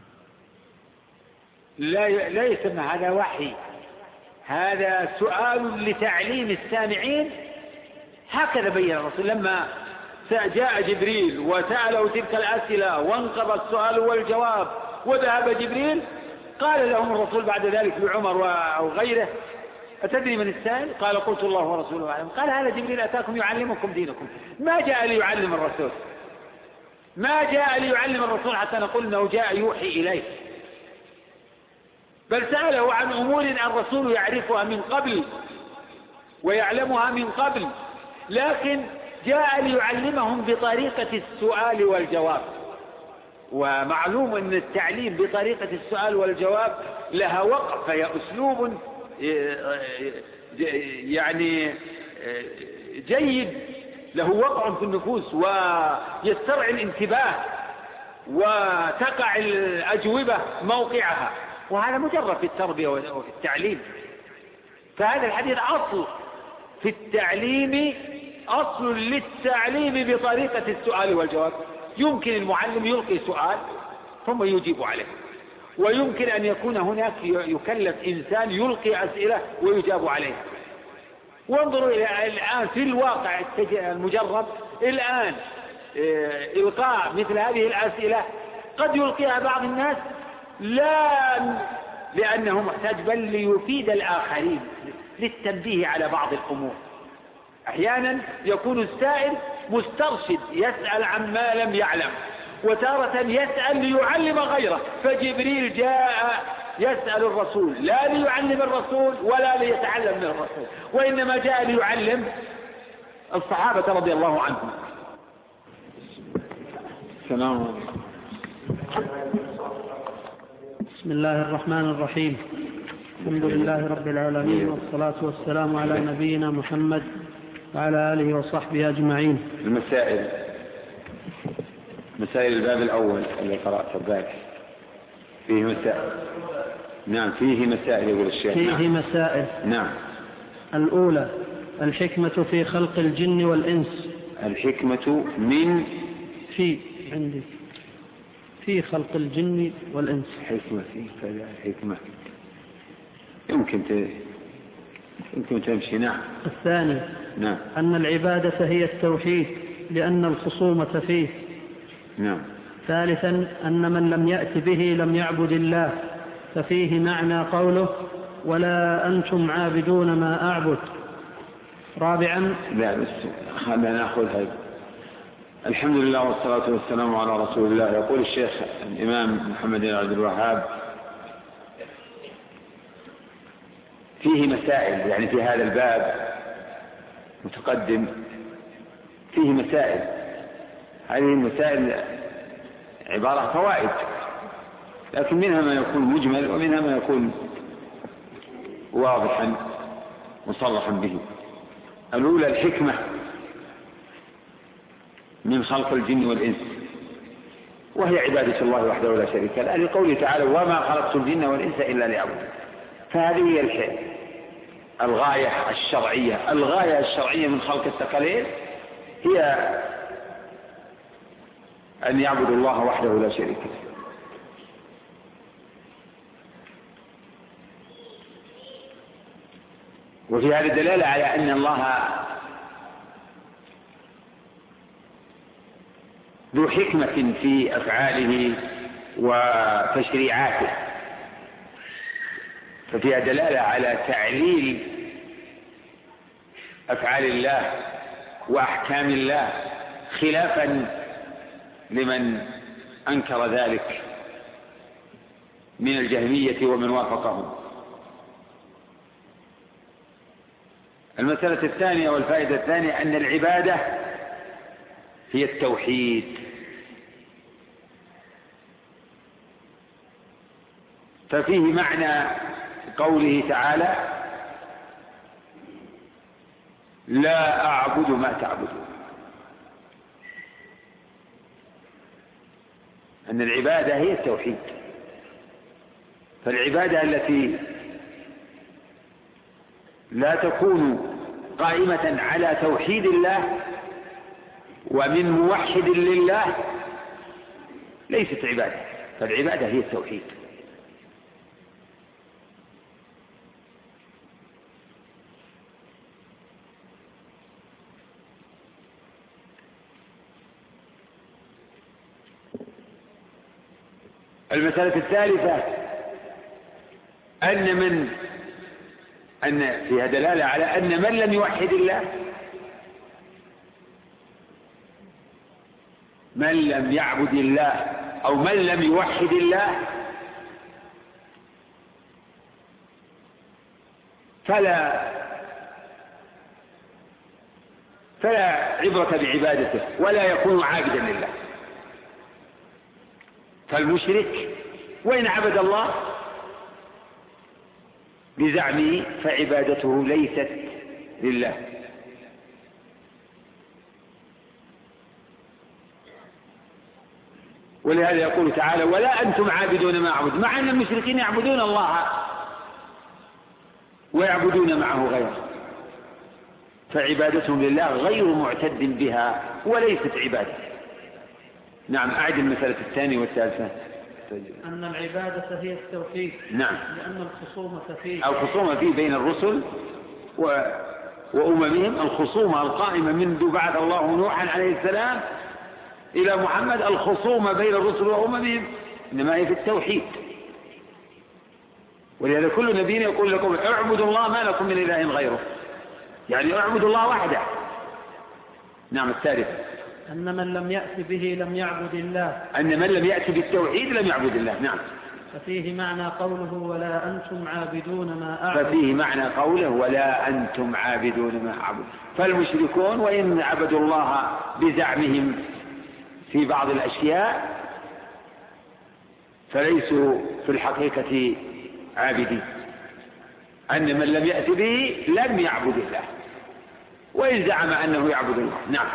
لا يسمى هذا وحي، هذا سؤال لتعليم السامعين. هكذا بين الرسول لما جاء جبريل وسأله تلك الأسئلة وانقضى السؤال والجواب وذهب جبريل، قال لهم الرسول بعد ذلك لعمر أو غيره: أتدري من السائل؟ قال: قلت الله ورسوله أعلم. قال: هذا جبريل أتاكم يعلمكم دينكم، ما جاء ليعلم الرسول، ما جاء ليعلم الرسول حتى نقول أنه جاء يوحي إليه، بل سأله عن أمور الرسول يعرفها من قبل ويعلمها من قبل، لكن جاء ليعلمهم بطريقة السؤال والجواب. ومعلوم أن التعليم بطريقة السؤال والجواب لها وقع، فهي أسلوب يعني جيد، له وقع في النفوس ويسترعي الانتباه وتقع الأجوبة موقعها، وهذا مجرد في التربية وفي التعليم. فهذا الحديث أصل في التعليم، أصل للتعليم بطريقة السؤال والجواب. يمكن المعلم يلقي سؤال ثم يجيب عليه، ويمكن أن يكون هناك يكلف إنسان يلقي أسئلة ويجاب عليها. وانظروا الآن في الواقع المجرب الآن، إلقاء مثل هذه الأسئلة قد يلقيها بعض الناس لا لأنه محتاج، بل ليفيد الآخرين، للتنبيه على بعض الأمور. أحيانا يكون السائل مسترشد يسأل عما لم يعلم، وتارة يسأل ليعلم غيره. فجبريل جاء يسأل الرسول لا ليعلم الرسول ولا ليتعلم من الرسول، وإنما جاء ليعلم الصحابة رضي الله عنهم. السلام عليكم. بسم الله الرحمن الرحيم. الحمد لله رب العالمين، والصلاة والسلام على نبينا محمد وعلى آله وصحبه أجمعين. مسائل الباب الأول اللي قرأت الباب فيه مسائل. نعم، فيه مسائل يقول الشيخ. فيه مسائل. نعم. الأولى: الحكمة في خلق الجن والإنس. الحكمة من عندي في خلق الجن والإنس. حكمة فيه كذا حكمة يمكن تمشي. نعم. الثاني: نعم. أن العبادة هي التوحيد لأن الخصومة فيه. نعم. ثالثا: أن من لم يأت به لم يعبد الله، ففيه معنى قوله: ولا أنتم عابدون ما أعبد. رابعا: لا بس خلنا نأخذ هذا. الحمد لله والصلاة والسلام على رسول الله. يقول الشيخ الإمام محمد بن عبد الوهاب: فيه مسائل، يعني في هذا الباب متقدم فيه مسائل. هذه المسائل عبارة فوائد، لكن منها ما يكون مجمل ومنها ما يكون واضحا مصرحا به. الأولى: الحكمة من خلق الجن والإنس، وهي عبادة الله وحده لا شريك له، لقوله تعالى: وما خلقت الجن والإنس إلا ليعبدون. فهذه هي الغاية الشرعية. الغاية الشرعية من خلق الثقلين هي أن يعبدوا الله وحده لا شريك له. وفي هذه الدلالة على أن الله ذو حكمة في أفعاله وتشريعاته، ففيها دلالة على تعليل أفعال الله وأحكام الله، خلافا لمن أنكر ذلك من الجهمية ومن وافقهم. المسألة الثانية والفائدة الثانية أن العبادة هي التوحيد، ففيه معنى قوله تعالى لا أعبد ما تعبدون، أن العبادة هي التوحيد. فالعبادة التي لا تكون قائمة على توحيد الله ومن موحد لله ليست عبادة، فالعبادة هي التوحيد. المسألة الثالثة أن فيها دلالة على أن من لم يوحد الله، من لم يعبد الله أو من لم يوحد الله فلا عبرة بعبادته ولا يكون عابدا لله. فالمشرك وإن عبد الله بزعمه فعبادته ليست لله. ولهذا يقول تعالى ولا أنتم عابدون ما أعبد، مع أن المشركين يعبدون الله ويعبدون معه غيره، فعبادتهم لله غير معتد بها وليست عبادة. نعم، أعد المسألة الثانية والثالثة. أن العبادة هي التوحيد. نعم، لأن الخصومة فيه بين الرسل وأممهم، الخصومة القائمة منذ بعث الله نوحا عليه السلام إلى محمد، الخصومة بين الرسل وأممهم إنما هي في التوحيد. ولهذا كل نبي يقول لكم اعبدوا الله ما لكم من إله غيره، يعني اعبدوا الله وحده. نعم، الثالث أن من لم يأت به لم يعبد الله، أن من لم يأت بالتوحيد لم يعبد الله. نعم، ففيه معنى قوله ولا أنتم عابدون ما أعبد، ففيه معنى قوله ولا أنتم عابدون ما أعبد. فالمشركون وإن عبدوا الله بزعمهم في بعض الأشياء فليسوا في الحقيقة عابدين، أن من لم يأت به لم يعبد الله وإن زعم أنه يعبد الله. نعم،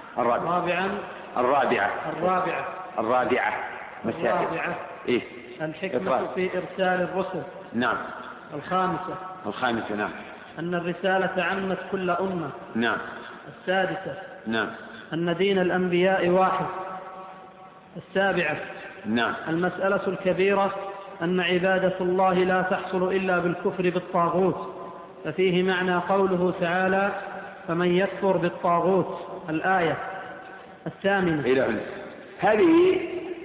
الرابعة مسائل. إيه؟ الحكمة في إرسال الرسل. نعم. الخامسة نعم، أن الرسالة عمت كل أمة. نعم. السادسة نعم، أن دين الأنبياء واحد. السابعة نعم، المسألة الكبيرة أن عبادة الله لا تحصل إلا بالكفر بالطاغوت، ففيه معنى قوله تعالى فمن يكفر بالطاغوت، الآية. الثامنة إلى هنا. هذه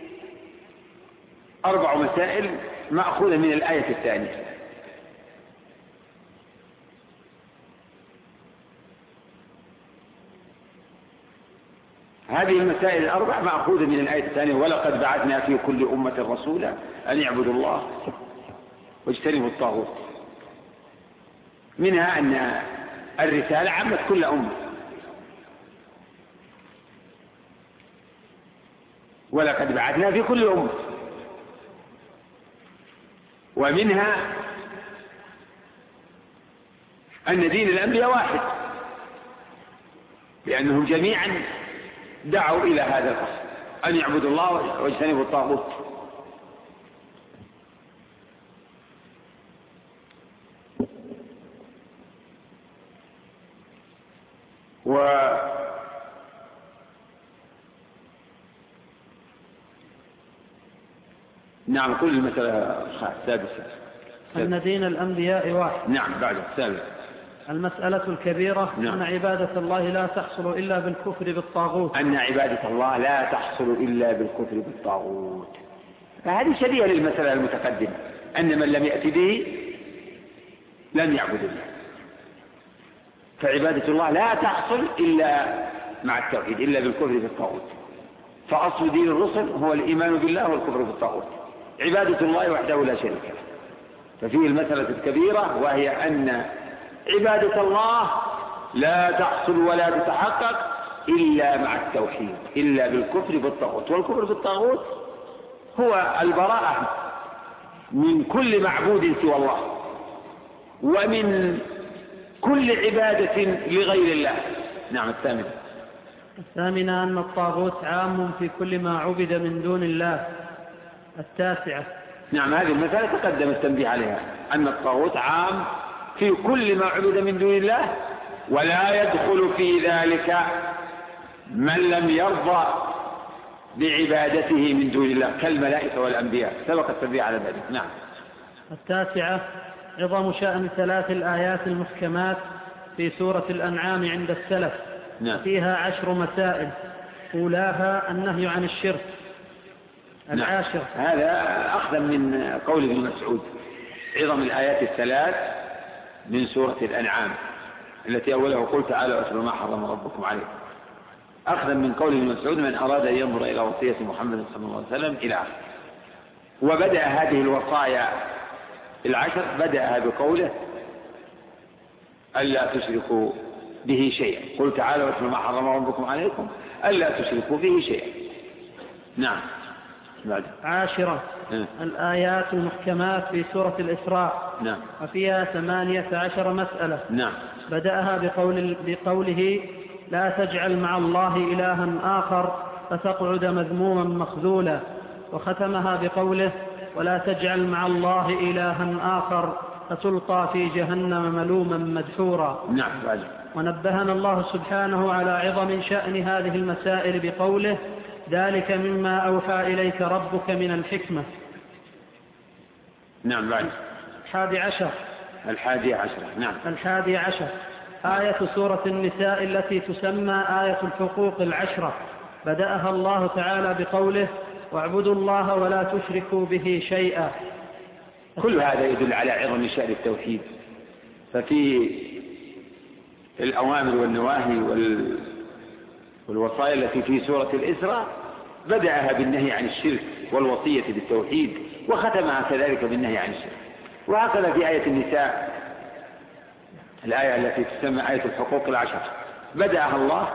4 مسائل مأخوذة من الآية الثانية. هذه المسائل ال4 مأخوذة من الآية الثانية ولقد بعثنا في كل أمة رسولا أن يعبدوا الله واجتنبوا الطاغوت. منها أن الرسالة عمت كل أمة، ولقد بعثنا في كل أمة. ومنها أن دين الأنبياء واحد، لأنهم جميعا دعوا إلى هذا الأصل أن يعبدوا الله واجتنبوا الطاغوت. نعم، كل المسألة السادسة أن دين الأنبياء واحد. نعم، بعد السابع المسألة الكبيرة. نعم. أن عبادة الله لا تحصل إلا بالكفر بالطاغوت. أن عبادة الله لا تحصل إلا بالكفر بالطاغوت، فهذه شبيهة للمسألة المتقدمة، أن من لم يأت به لم يعبد الله. فعبادة الله لا تحصل إلا مع التوحيد، إلا بالكفر بالطاغوت. فأصل دين الرسل هو الإيمان بالله والكفر بالطاغوت، عبادة الله وحده لا شريك له. ففيه المسألة الكبيرة وهي أن عبادة الله لا تحصل ولا تتحقق إلا مع التوحيد، إلا بالكفر بالطاغوت. والكفر بالطاغوت هو البراءة من كل معبود سوى الله ومن كل عبادة لغير الله. نعم. الثامنة أن الطاغوت عام في كل ما عبد من دون الله. 9. نعم، هذه المسألة تقدم التنبيه عليها، أن الطاغوت عام في كل ما عبد من دون الله، ولا يدخل في ذلك من لم يرضى بعبادته من دون الله كالملائكة والأنبياء، سبق التنبيه على ذلك. نعم. 9. عظم شأن 3 الآيات المحكمات في سورة الأنعام عند السلف. نعم. فيها 10 مسائل، أولاها النهي عن الشرك. 10. هذا أخذا من قول ابن مسعود، عظم الآيات 3 من سورة الأنعام التي أوله قل تعالى واتلوا ما حرم ربكم عليكم، أخذا من قول ابن مسعود من أراد أن ينظر إلى وصية محمد صلى الله عليه وسلم إلى آخره. وبدأ هذه الوصايا 10 بدأها بقوله ألا تشركوا به شيئا، قل تعالى واتلوا ما حرم ربكم عليكم ألا تشركوا به شيئا. نعم. 10 الآيات المحكمات في سورة الإسراء. نعم. وفيها 18 مسألة. نعم. بدأها بقوله لا تجعل مع الله إلها آخر فتقعد مذموما مخذولا، وختمها بقوله ولا تجعل مع الله إلها آخر فتلقى في جهنم ملوما مدحورا. نعم. ونبهنا الله سبحانه على عظم شأن هذه المسائل بقوله ذلك مما أوحى إليك ربك من الحكمة. نعم. 11. 11. نعم. 11 آية سورة النساء التي تسمى آية الحقوق 10. بدأها الله تعالى بقوله واعبدوا الله ولا تشركوا به شيئا. كل هذا يدل على عظم شأن التوحيد. ففي الأوامر والنواهي والوصايا التي في سورة الإسراء بدأها بالنهي عن الشرك والوصية بالتوحيد، وختمها كذلك بالنهي عن الشرك. وهكذا في آية النساء الآية التي تسمى آية الحقوق 10 بدأها الله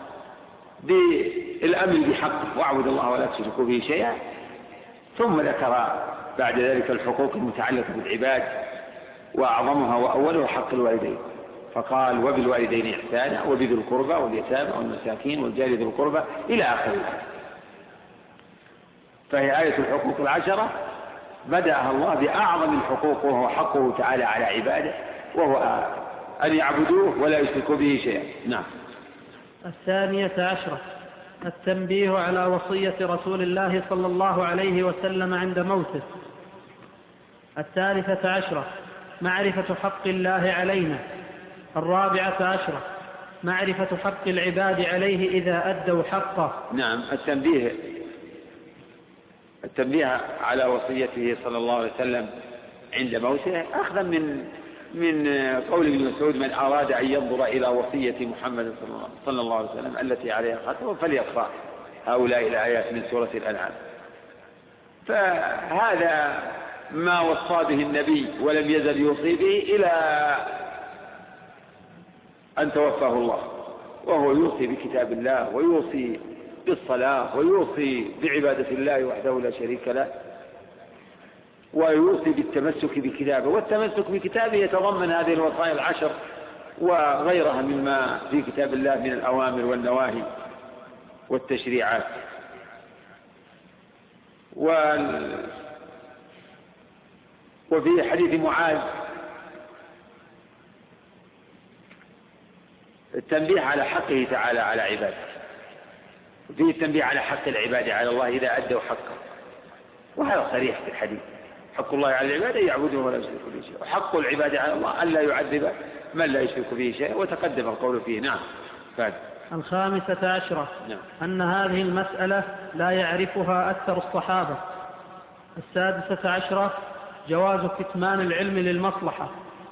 بالأمر بحقه واعبد الله ولا تشركوا به شيئا، ثم ذكر بعد ذلك الحقوق المتعلقة بالعباد، وأعظمها وأولها حق الوالدين، فقال وبالوالدين إحسانا وبذي القربى واليتامى والمساكين والجار ذي القربى إلى آخره. فهي آية الحقوق 10 بدأها الله بأعظم الحقوق، وهو حقه تعالى على عباده، وهو أن يعبدوه ولا يشركوا به شيئا. نعم. 12 التنبيه على وصية رسول الله صلى الله عليه وسلم عند موته. 13 معرفة حق الله علينا. 14 معرفة حق العباد عليه إذا أدوا حقه. نعم. التنبيه على وصيته صلى الله عليه وسلم عند موته أخذا من قول ابن مسعود من أراد أن ينظر إلى وصية محمد صلى الله عليه وسلم التي عليها ختم فليقرأ هؤلاء الآيات من سورة الأنعام. فهذا ما وصى به النبي ولم يزل يوصي به إلى أن توفاه الله، وهو يوصي بكتاب الله ويوصي بالصلاة ويوصي بعبادة الله وحده لا شريك له، ويوصي بالتمسك بكتابه. والتمسك بكتابه يتضمن هذه الوصايا 10 وغيرها مما في كتاب الله من الأوامر والنواهي والتشريعات. وفي حديث معاذ التنبيه على حقه تعالى على عباده، وفيه التنبيه على حق العباد على الله إذا أدوا حقه، وهذا صريح في الحديث. حق الله على العباد يعبدون ولا يشركوا به شيئا، وحق العباد على الله ألا يعذب من لا يشرك به شيئا، وتقدم القول فيه. نعم. 15 نعم. أن هذه المسألة لا يعرفها أكثر الصحابة. 16 جواز كتمان العلم للمصلحة.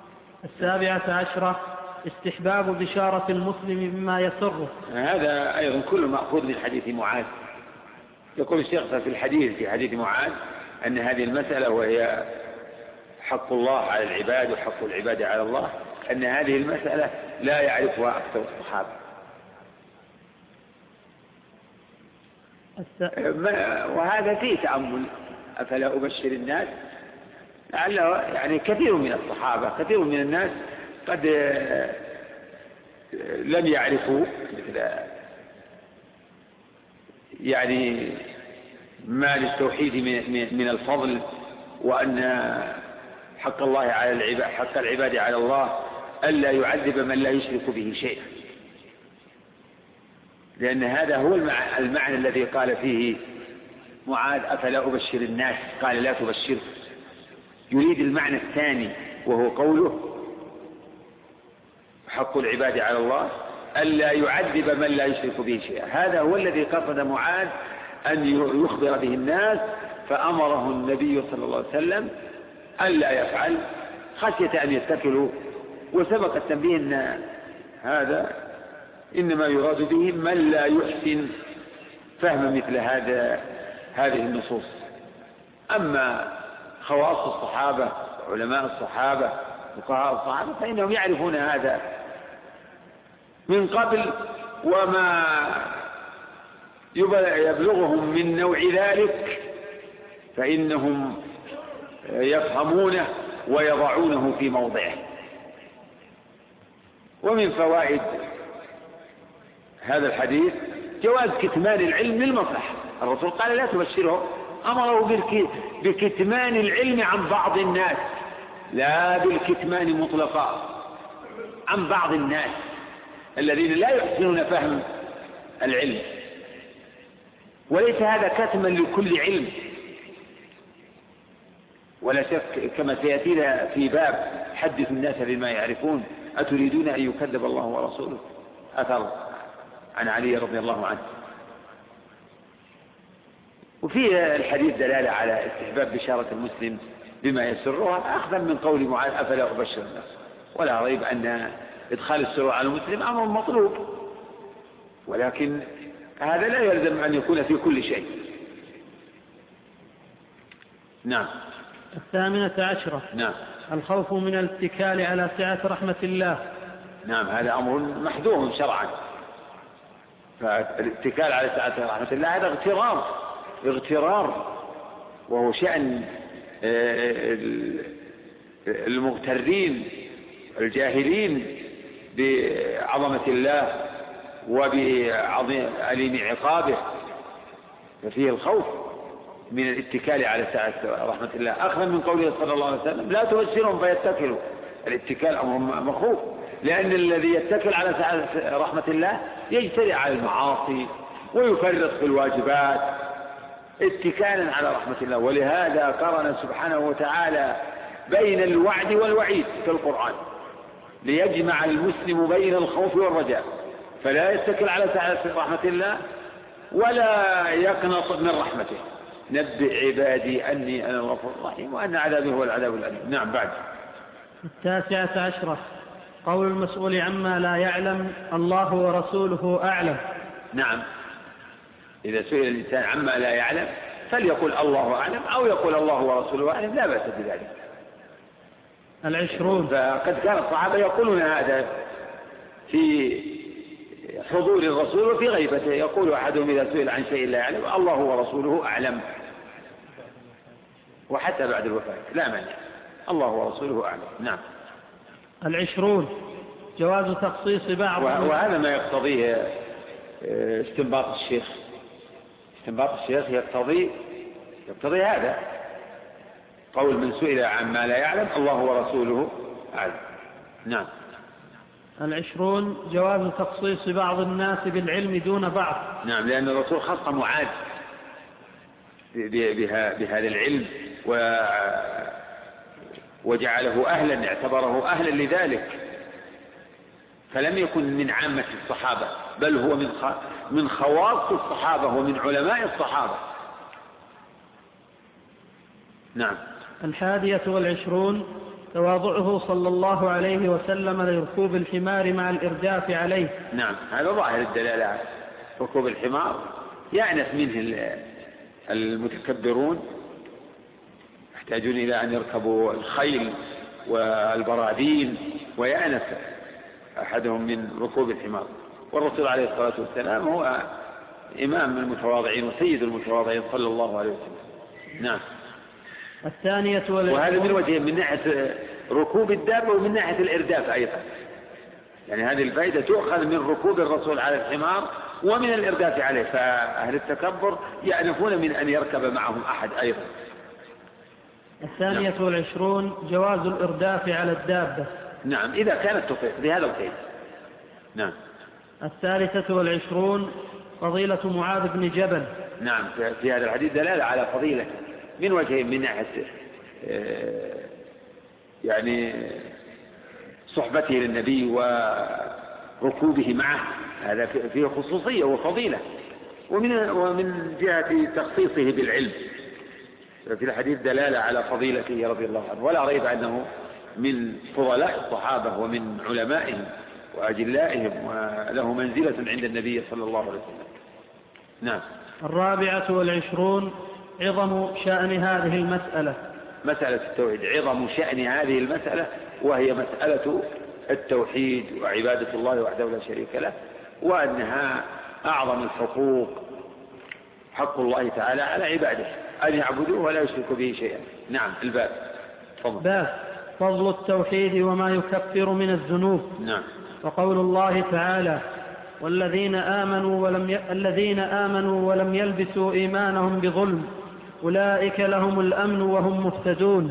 17 استحباب بشارة المسلم بما يسره. هذا أيضا كله مأخوذ من حديث معاذ. يقول الشيخ في الحديث في حديث معاذ أن هذه المسألة وهي حق الله على العباد وحق العباد على الله أن هذه المسألة لا يعرفها أكثر الصحابة. وهذا فيه تأمل. أفلا أبشر الناس، لعله يعني كثير من الصحابة كثير من الناس قد لم يعرفوا مثل يعني ما للتوحيد من الفضل، وأن حق الله على العباد، حق العباد على الله ألا يعذب من لا يشرك به شيئا، لأن هذا هو المعنى الذي قال فيه معاذ أفلا أبشر الناس، قال لا تبشر. يريد المعنى الثاني وهو قوله حق العباد على الله ألا يعذب من لا يشرك به شيئا. هذا هو الذي قصد معاذ أن يخبر به الناس، فأمره النبي صلى الله عليه وسلم ألا يفعل خشية أن يتكلوا. وسبق التنبيه أن هذا إنما يراد به من لا يحسن فهم مثل هذه النصوص. أما خواص الصحابة علماء الصحابة فقهاء الصحابة فإنهم يعرفون هذا من قبل، وما يبلغهم من نوع ذلك فإنهم يفهمونه ويضعونه في موضعه. ومن فوائد هذا الحديث جواز كتمان العلم للمصلحة. الرسول قال لا تبشره، أمره بكتمان العلم عن بعض الناس، لا بالكتمان مطلقا، عن بعض الناس الذين لا يحسنون فهم العلم. وليس هذا كتما لكل علم، ولا شك كما سيأتينا في باب حدث الناس بما يعرفون أتريدون أن يكذب الله ورسوله، أثر عن علي رضي الله عنه. وفي الحديث دلالة على استحباب بشارة المسلم بما يسرها، أخذا من قول معاذ أفلا أبشر الناس. ولا ريب أن إدخال السرور على المسلم أمر مطلوب، ولكن هذا لا يلزم أن يكون في كل شيء. نعم. 18. نعم. الخوف من الاتكال على سعة رحمة الله. نعم، هذا أمر محذور شرعا. فالاتكال على سعة رحمة الله هذا اغترار، وهو شأن المغترين الجاهلين بعظمة الله وبعليم عقابه، ففيه الخوف من الاتكال على سعة رحمة الله، أخذا من قوله صلى الله عليه وسلم لا تبشرهم فيتكلوا. الاتكال أمر مخوف، لأن الذي يتكل على سعة رحمة الله يجترئ على المعاصي ويفرط في الواجبات اتكالا على رحمة الله. ولهذا قرن سبحانه وتعالى بين الوعد والوعيد في القرآن ليجمع المسلم بين الخوف والرجاء، فلا يتكل على سعة رحمة الله ولا يقنط من رحمته. نبئ عبادي أني أنا الغفور الرحيم وأن عذابي هو العذاب الأليم. نعم. بعد. 19. قول المسؤول عما لا يعلم الله ورسوله أعلم. نعم، إذا سئل الإنسان عما لا يعلم فليقل الله أعلم أو يقول الله ورسوله أعلم، لا بأس بذلك. 20. فقد كان الصحابة يقولون هذا في حضور الرسول وفي غيبته، يقول أحدهم إذا سئل عن شيء لا يعلم الله ورسوله أعلم، وحتى بعد الوفاة لا مانع، الله ورسوله أعلم. نعم. 20. جواز تخصيص بعض، وهذا ما يقتضيه استنباط الشيخ. استنباط الشيخ يقتضي هذا، قول من سئل عما لا يعلم الله ورسوله أعلم. نعم. 20. جواز تخصيص بعض الناس بالعلم دون بعض. نعم، لأن الرسول خص معاذ بهذا العلم وجعله أهلا، اعتبره أهلا لذلك، فلم يكن من عامة الصحابة بل هو من خواص الصحابة ومن علماء الصحابة. نعم. 21. تواضعه صلى الله عليه وسلم لركوب الحمار مع الإرداف عليه. نعم، هذا ظاهر الدلالة. ركوب الحمار يأنف منه المتكبرون، يحتاجون إلى أن يركبوا الخيل والبراذين ويأنف أحدهم من ركوب الحمار. والرسول عليه الصلاة والسلام هو إمام المتواضعين وسيد المتواضعين صلى الله عليه وسلم. نعم. الثانية وهذا من وجه، من ناحية ركوب الدابة ومن ناحية الإرداف أيضا، يعني هذه الفائدة تؤخذ من ركوب الرسول على الحمار ومن الإرداف عليه، فأهل التكبر يأنفون من أن يركب معهم أحد أيضا. الثانية والعشرون جواز الإرداف على الدابة. نعم، إذا كانت تطيق بهذا القيد. نعم. الثالثة والعشرون فضيلة معاذ بن جبل. نعم، في هذا الحديث دلالة على فضيلة من وجهين، من ناحية يعني صحبته للنبي وركوبه معه، هذا فيه خصوصية وفضيلة، ومن جهة تخصيصه بالعلم في الحديث دلالة على فضيلته رضي الله عنه، ولا ريب أنه من فضلاء الصحابة ومن علمائهم وأجلائهم، وله منزلة عند النبي صلى الله عليه وسلم. نعم. الرابعة والعشرون عظم شأن هذه المسألة. مسألة التوحيد، عظم شأن هذه المسألة، وهي مسألة التوحيد وعبادة الله وحده لا شريك له، وأنها أعظم الحقوق، حق الله تعالى على عباده أن يعبدوه ولا يشركوا به شيئا. نعم. الباب. باب فضل التوحيد وما يكفر من الذنوب. نعم. وقول الله تعالى: والذين آمنوا ولم يلبسوا إيمانهم بظلم أولئك لهم الأمن وهم مهتدون.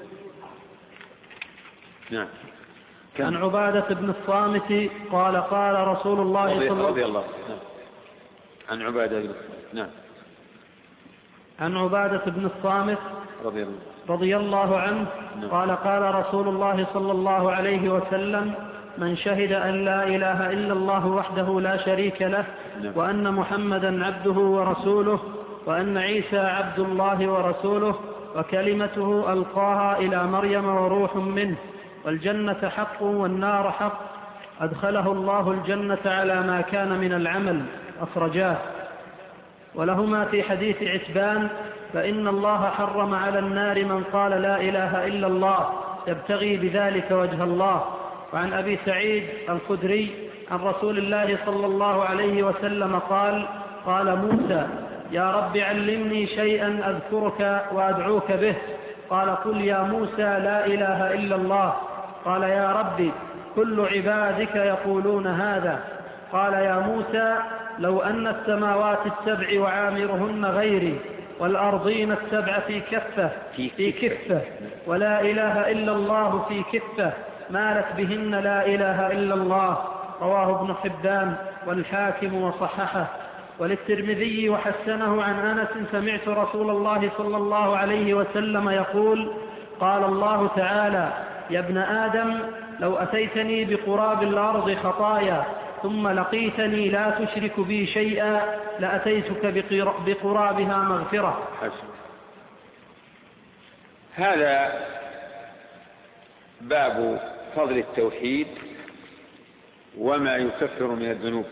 نعم. عن عبادة بن الصامت قال قال رسول الله صلى الله عليه وسلم. عن عبادة. نعم. عن عبادة بن الصامت رضي الله عنه قال قال رسول الله صلى الله عليه وسلم: من شهد أن لا إله إلا الله وحده لا شريك له وأن محمدا عبده ورسوله وأن عيسى عبد الله ورسوله وكلمته ألقاها إلى مريم وروح منه والجنة حق والنار حق أدخله الله الجنة على ما كان من العمل. أخرجاه. ولهما في حديث عتبان: فإن الله حرم على النار من قال لا إله إلا الله يبتغي بذلك وجه الله. وعن أبي سعيد الخدري عن رسول الله صلى الله عليه وسلم قال: قال موسى: يا رب علمني شيئا أذكرك وأدعوك به. قال: قل يا موسى لا إله إلا الله. قال: يا رب كل عبادك يقولون هذا. قال: يا موسى لو أن السماوات السبع وعامرهن غيري والأرضين السبع في كفة ولا إله إلا الله في كفة مالت بهن لا إله إلا الله. رواه ابن حبان والحاكم وصححه. وللترمذي وحسنه عن أنس: سمعت رسول الله صلى الله عليه وسلم يقول: قال الله تعالى: يا ابن آدم لو أتيتني بقراب الأرض خطايا ثم لقيتني لا تشرك بي شيئا لأتيتك بقرابها مغفرة. هذا باب فضل التوحيد وما يكفر من الذنوب.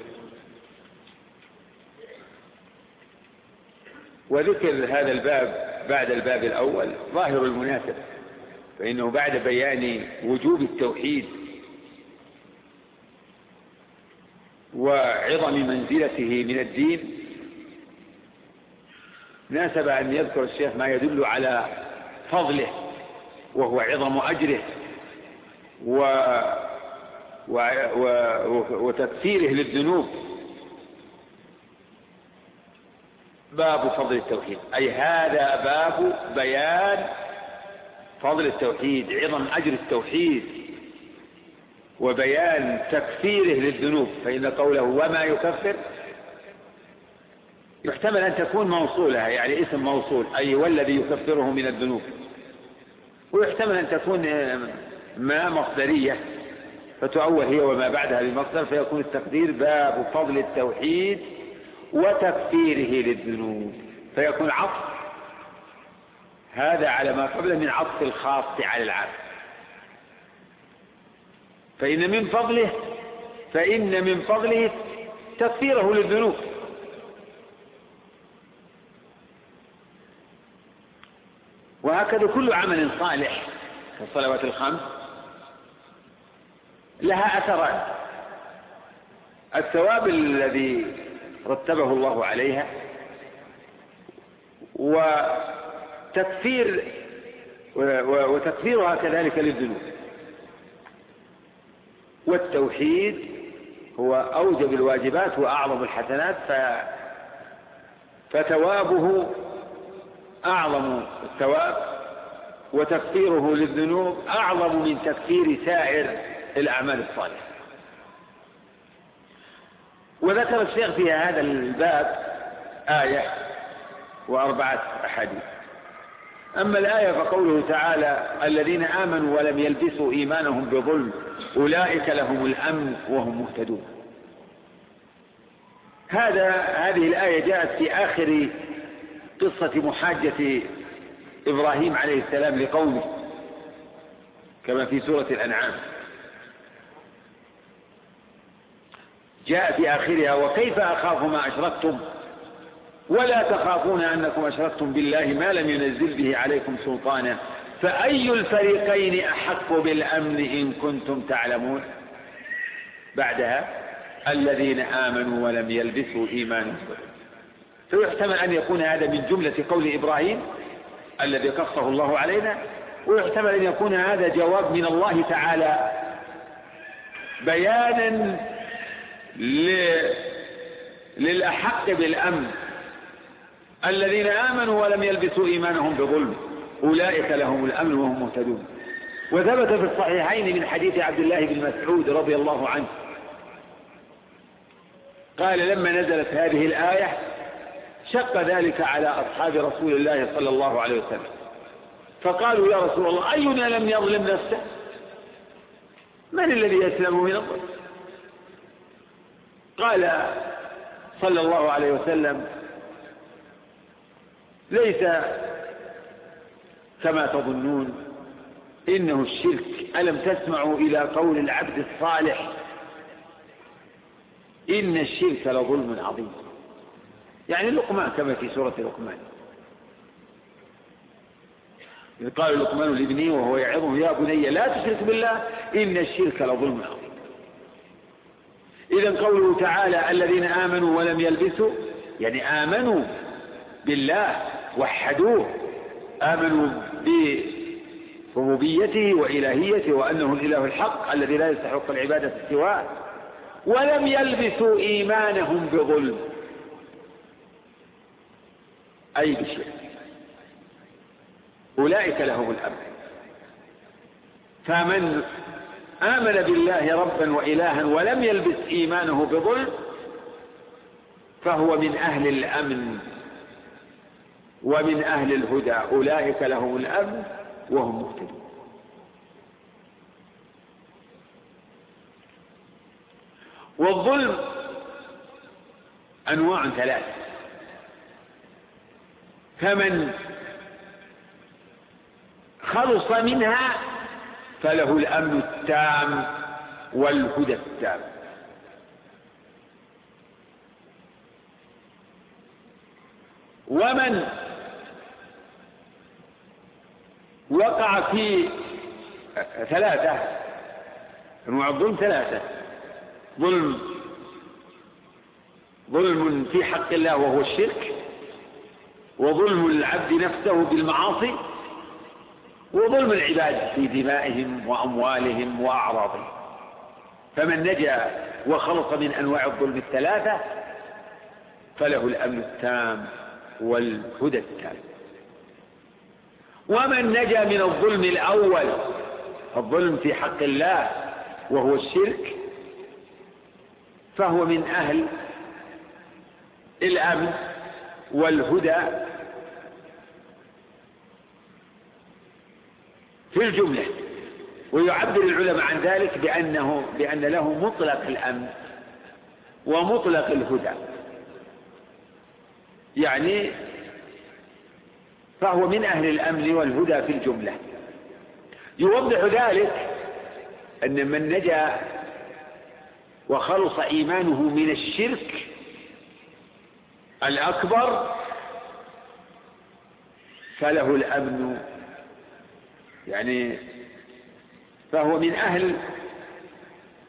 وذكر هذا الباب بعد الباب الأول ظاهر المناسب، فإنه بعد بيان وجوب التوحيد وعظم منزلته من الدين ناسب أن يذكر الشيخ ما يدل على فضله وهو عظم أجره وتكفيره للذنوب. باب فضل التوحيد، أي هذا باب بيان فضل التوحيد، عظم أجر التوحيد وبيان تكفيره للذنوب. فإن قوله وما يكفر يحتمل أن تكون موصولة، يعني اسم موصول، أي والذي يكفره من الذنوب، ويحتمل أن تكون ما مصدرية فتؤول هي وما بعدها بمصدر، فيكون التقدير باب فضل التوحيد وتكفيره للذنوب، فيكون عطف هذا على ما قبل من عطف الخاص على العام. فإن من فضله تكفيره للذنوب. وهكذا كل عمل صالح كالصلوات الخمس لها أثران: الثواب الذي رتبه الله عليها، وتكفيرها كذلك للذنوب. والتوحيد هو أوجب الواجبات وأعظم الحسنات، فثوابه أعظم الثواب، وتكفيره للذنوب أعظم من تكفير سائر الأعمال الصالحة. وذكر الشيخ في هذا الباب آية و4 أحاديث. أما الآية فقوله تعالى: الذين آمنوا ولم يلبسوا إيمانهم بظلم أولئك لهم الأمن وهم مهتدون. هذه الآية جاءت في آخر قصة محاجة إبراهيم عليه السلام لقومه كما في سورة الأنعام، جاء في آخرها: وكيف أخاف ما أشركتم ولا تخافون أنكم أشركتم بالله ما لم ينزل به عليكم سلطانا فأي الفريقين أحق بالأمن إن كنتم تعلمون. بعدها: الذين آمنوا ولم يلبسوا إيمانهم. فيحتمل أن يكون هذا من جملة قول إبراهيم الذي قصه الله علينا، ويحتمل أن يكون هذا جواب من الله تعالى بيانا للأحق بالأمن: الذين آمنوا ولم يلبسوا إيمانهم بظلم أولئك لهم الأمن وهم مهتدون. وثبت في الصحيحين من حديث عبد الله بن مسعود رضي الله عنه قال: لما نزلت هذه الآية شق ذلك على أصحاب رسول الله صلى الله عليه وسلم، فقالوا: يا رسول الله، أينا لم يظلم نفسه؟ من الذي يسلم من الظلم؟ قال صلى الله عليه وسلم: ليس كما تظنون، إنه الشرك. ألم تسمعوا إلى قول العبد الصالح: إن الشرك لظلم عظيم؟ يعني لقمان كما في سورة لقمان، إذ قال لقمان لابنه وهو يعظه: يا بني لا تشرك بالله إن الشرك لظلم عظيم. إذن قوله تعالى: الذين آمنوا ولم يلبسوا، يعني آمنوا بالله وحدوه، آمنوا بربوبيته وإلهيته وأنه الإله الحق الذي لا يستحق العبادة سواه، ولم يلبسوا إيمانهم بظلم أي بشرك، أولئك لهم الأمن. فمن آمن بالله ربا وإلها ولم يلبس إيمانه بظلم فهو من أهل الأمن ومن أهل الهدى، أولئك لهم الأمن وهم مهتدون. والظلم أنواع 3: فمن خلص منها فله الأمن التام والهدى التام، ومن وقع في 3 أنواع الظلم 3: ظلم في حق الله وهو الشرك، وظلم العبد نفسه بالمعاصي، وظلم العباد في دمائهم وأموالهم وأعراضهم. فمن نجا وخلص من أنواع الظلم 3 فله الأمن التام والهدى التام. ومن نجا من الظلم الأول، الظلم في حق الله وهو الشرك، فهو من أهل الأمن والهدى في الجملة. ويعبر العلماء عن ذلك بأن له مطلق الأمن ومطلق الهدى، يعني فهو من أهل الأمن والهدى في الجملة. يوضح ذلك أن من نجا وخلص إيمانه من الشرك الأكبر فله الأمن، يعني فهو من أهل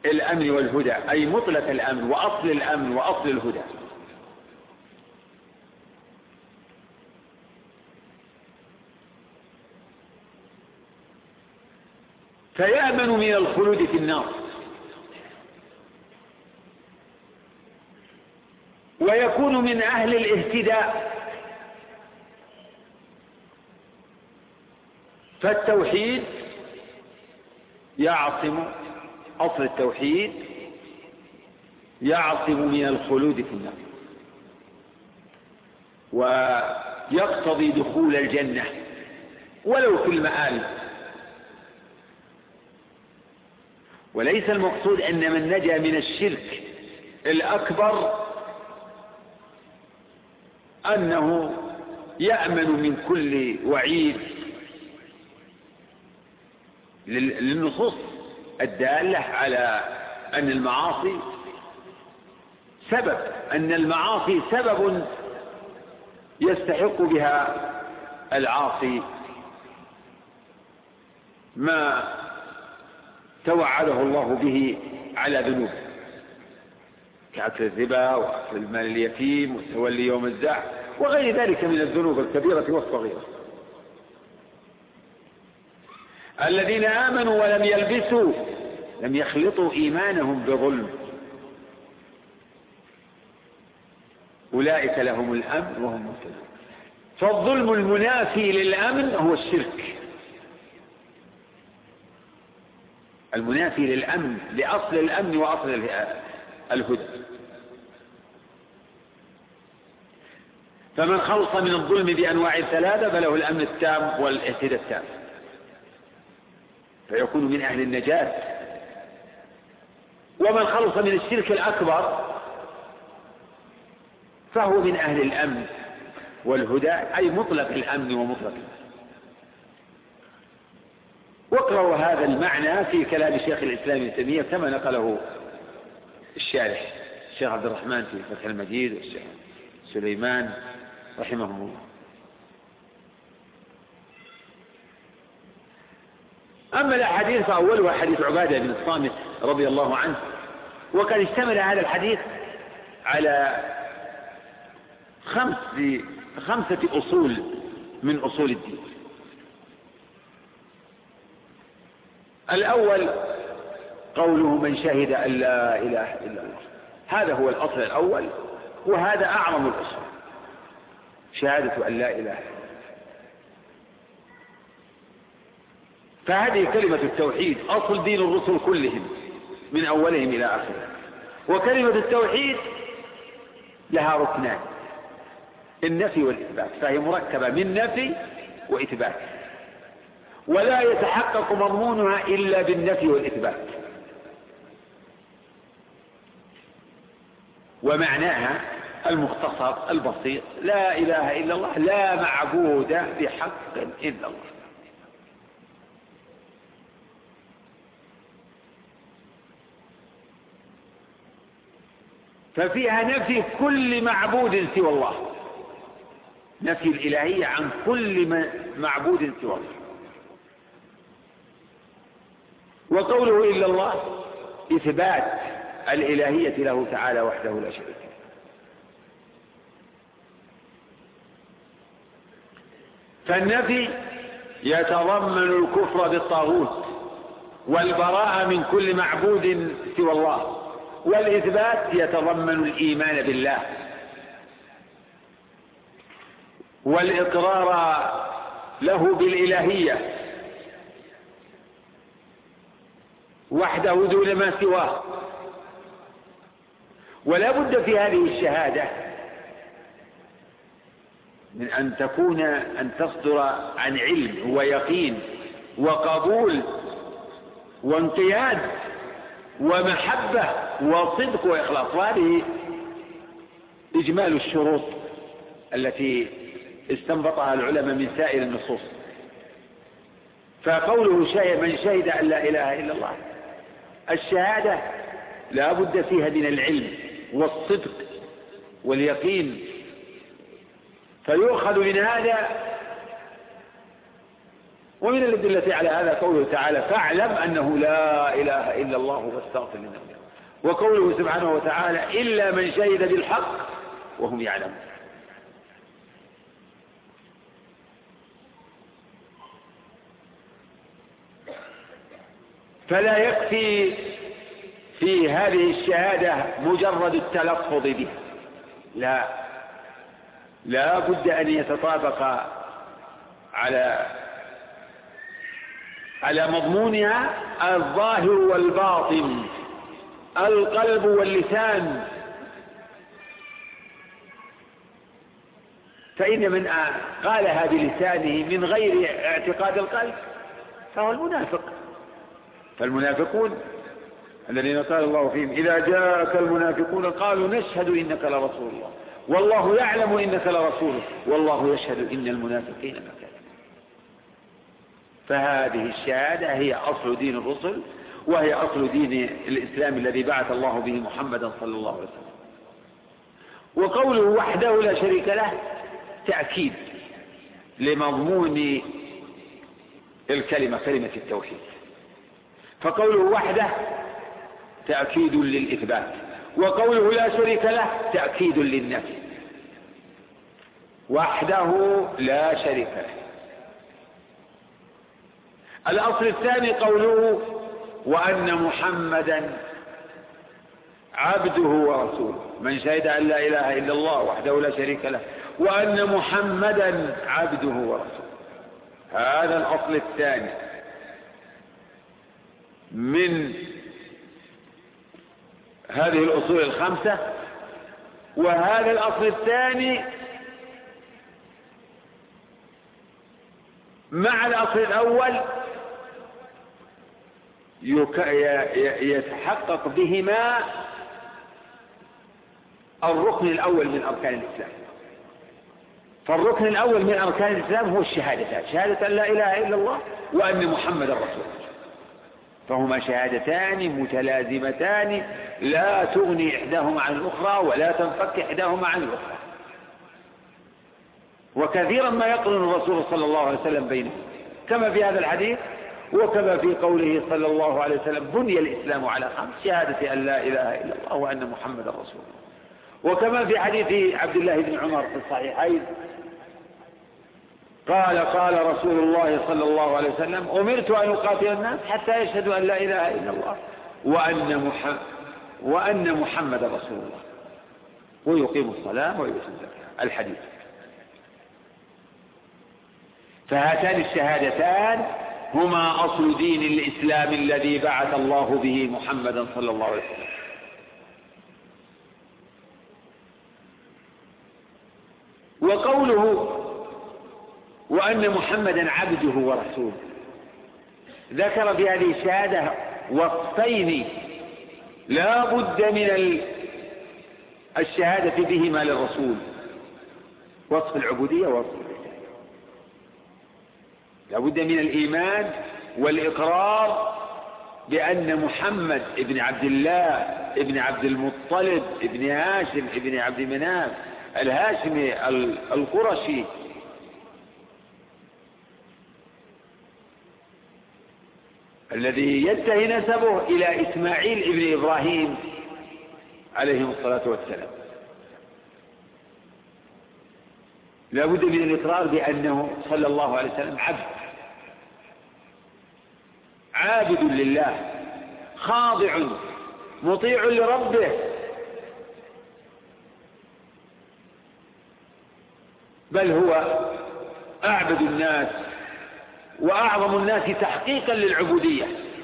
الأمن والهدى، أي مطلق الأمن وأصل الأمن وأصل الهدى. فيأمن من الخلود في النار، ويكون من أهل الاهتداء. فالتوحيد يعصم، أصل التوحيد يعصم من الخلود في النار، ويقتضي دخول الجنة ولو في المآل. وليس المقصود أن من نجا من الشرك الأكبر أنه يأمن من كل وعيد، للنصوص الدالة على أن المعاصي سبب، أن المعاصي سبب يستحق بها العاصي ما توعده الله به على ذنوب كأكل الربا وأكل المال اليتيم والتولي يوم الزحف وغير ذلك من الذنوب الكبيرة والصغيرة. الذين آمنوا ولم يلبسوا، لم يخلطوا إيمانهم بظلم، أولئك لهم الأمن وهم مهتدون. فالظلم المنافي للأمن هو الشرك، المنافي للأمن، لأصل الأمن وأصل الهدى. فمن خلص من الظلم بأنواع الثلاثة فله الأمن التام والاهتداء التام، فيكون من أهل النجاة. ومن خلص من الشرك الأكبر فهو من أهل الأمن والهدى، أي مطلق الأمن ومطلق الهدى. واقرأوا هذا المعنى في كلام شيخ الإسلام ابن تيمية كما نقله الشارح الشيخ عبد الرحمن في فتح المجيد والشيخ سليمان رحمهم الله. أما الأحاديث فأولها حديث عبادة بن الصامت رضي الله عنه، وقد اشتمل هذا الحديث على خمسة أصول من أصول الدين. الأول قوله من شهد أن لا إله إلا الله، هذا هو الأصل الأول، وهذا أعظم الأصول، شهادة أن لا إله إلا الله. فهذه كلمة التوحيد أصل دين الرسل كلهم من أولهم إلى آخرهم. وكلمة التوحيد لها ركنان، النفي والإثبات، فهي مركبة من نفي وإثبات، ولا يتحقق مضمونها إلا بالنفي والإثبات. ومعناها المختصر البسيط لا إله إلا الله، لا معبود بحق إلا الله. ففيها نفي كل معبود سوى الله، نفي الإلهية عن كل معبود سوى الله. وقوله إلا الله إثبات الإلهية له تعالى وحده لا شريك له. فالنفي يتضمن الكفر بالطاغوت والبراءة من كل معبود سوى الله، والإثبات يتضمن الإيمان بالله والإقرار له بالإلهية وحده دون ما سواه. ولا بد في هذه الشهادة من أن تصدر عن علم ويقين وقبول وانقياد ومحبة وصدق وإخلاص، وهذه إجمال الشروط التي استنبطها العلماء من سائر النصوص. فقوله من شهد أن لا إله إلا الله، الشهادة لا بد فيها من العلم والصدق واليقين. فيؤخذ من هذا ومن الأدلة على هذا قوله تعالى فاعلم أنه لا إله إلا الله واستغفر لذنبك، وقوله سبحانه وتعالى إلا من شهد بالحق وهم يعلمون. فلا يكفي في هذه الشهادة مجرد التلفظ بها، لا بد أن يتطابق على مضمونها الظاهر والباطن، القلب واللسان. فإن من قالها بلسانه من غير اعتقاد القلب فهو المنافق. فالمنافقون الذين قال الله فيهم إذا جاءك المنافقون قالوا نشهد إنك لرسول الله والله يعلم إنك لرسوله والله يشهد إن المنافقين لكاذبون. فهذه الشهادة هي أصل دين الرسل، وهي أصل دين الإسلام الذي بعث الله به محمدا صلى الله عليه وسلم. وقوله وحده لا شريك له تأكيد لمضمون الكلمة، كلمة التوحيد. فقوله وحده تأكيد للإثبات، وقوله لا شريك له تأكيد للنفي. وحده لا شريك له. الأصل الثاني قوله وأن محمدا عبده ورسوله، من شهد أن لا إله إلا الله وحده لا شريك له وأن محمدا عبده ورسوله. هذا الأصل الثاني من هذه الأصول الخمسة. وهذا الأصل الثاني مع الأصل الأول يتحقق بهما الركن الأول من أركان الإسلام. فالركن الأول من أركان الإسلام هو الشهادتان، شهادة أن لا إله إلا الله وأن محمد رسول الله. فهما شهادتان متلازمتان لا تغني إحداهما عن الأخرى ولا تنفك إحداهما عن الأخرى. وكثيرا ما يقرن الرسول صلى الله عليه وسلم بينهم، كما في هذا الحديث وكما في قوله صلى الله عليه وسلم بني الإسلام على خمس، شهادة أن لا إله إلا الله وأن محمد رسول الله. وكما في حديث عبد الله بن عمر في الصحيحين قال رسول الله صلى الله عليه وسلم أمرت أن أقاتل الناس حتى يشهدوا أن لا إله إلا الله وأن محمد رسول الله ويقيم الصلاة ويؤتي الزكاة. الحديث. فهاتان الشهادتان هما أصل دين الإسلام الذي بعث الله به محمدا صلى الله عليه وسلم. وقوله وأن محمدا عبده ورسوله ذكر في هذه الشهادة وصفين لا بد من الشهادة بهما للرسول، وصف العبودية ووصف الرسالة. لا بد من الإيمان والإقرار بأن محمد ابن عبد الله ابن عبد المطلب ابن هاشم ابن عبد مناف الهاشمي القرشي الذي ينتهي نسبه إلى إسماعيل ابن إبراهيم عليهم الصلاة والسلام. لا بد من الإقرار بأنه صلى الله عليه وسلم عابد لله خاضع مطيع لربه، بل هو أعبد الناس وأعظم الناس تحقيقا للعبودية.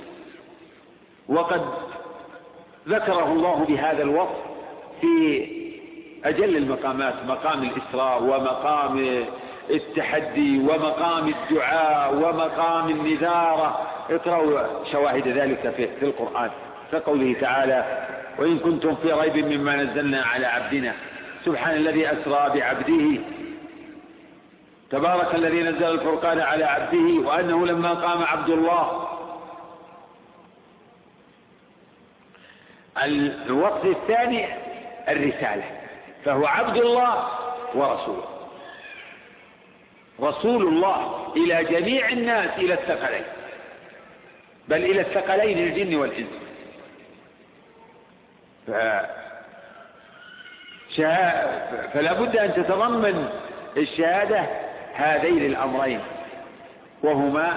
وقد ذكره الله بهذا الوصف في أجل المقامات، مقام الإسراء ومقام التحدي ومقام الدعاء ومقام النذارة. اقرأوا شواهد ذلك في القرآن، كقوله تعالى وإن كنتم في ريب مما نزلنا على عبدنا سبحان الذي أسرى بعبده تبارك الذي نزل الفرقان على عبده وأنه لما قام عبد الله. الوصف الثاني الرسالة، فهو عبد الله ورسوله. رسول الله إلى جميع الناس إلى الثقلين، بل إلى الثقلين الجن والإنس. فلا بد أن تتضمن الشهادة هذين الأمرين، وهما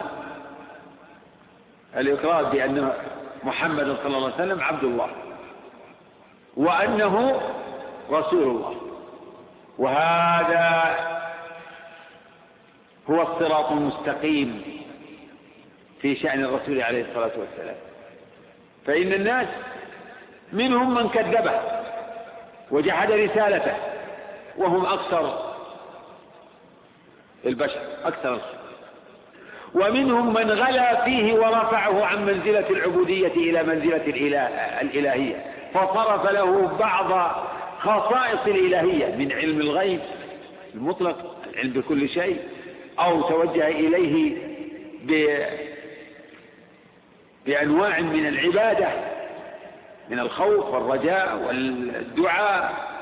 الإقرار بأن محمد صلى الله عليه وسلم عبد الله وأنه رسول الله. وهذا هو الصراط المستقيم في شأن الرسول عليه الصلاة والسلام. فإن الناس منهم من كذبه وجحد رسالته، وهم أكثر البشر، أكثر الخلق. ومنهم من غلا فيه ورفعه عن منزلة العبودية إلى منزلة الإلهية، فصرف له بعض خصائص الإلهية من علم الغيب المطلق، العلم بكل شيء، أو توجه إليه بأنواع من العبادة، من الخوف والرجاء والدعاء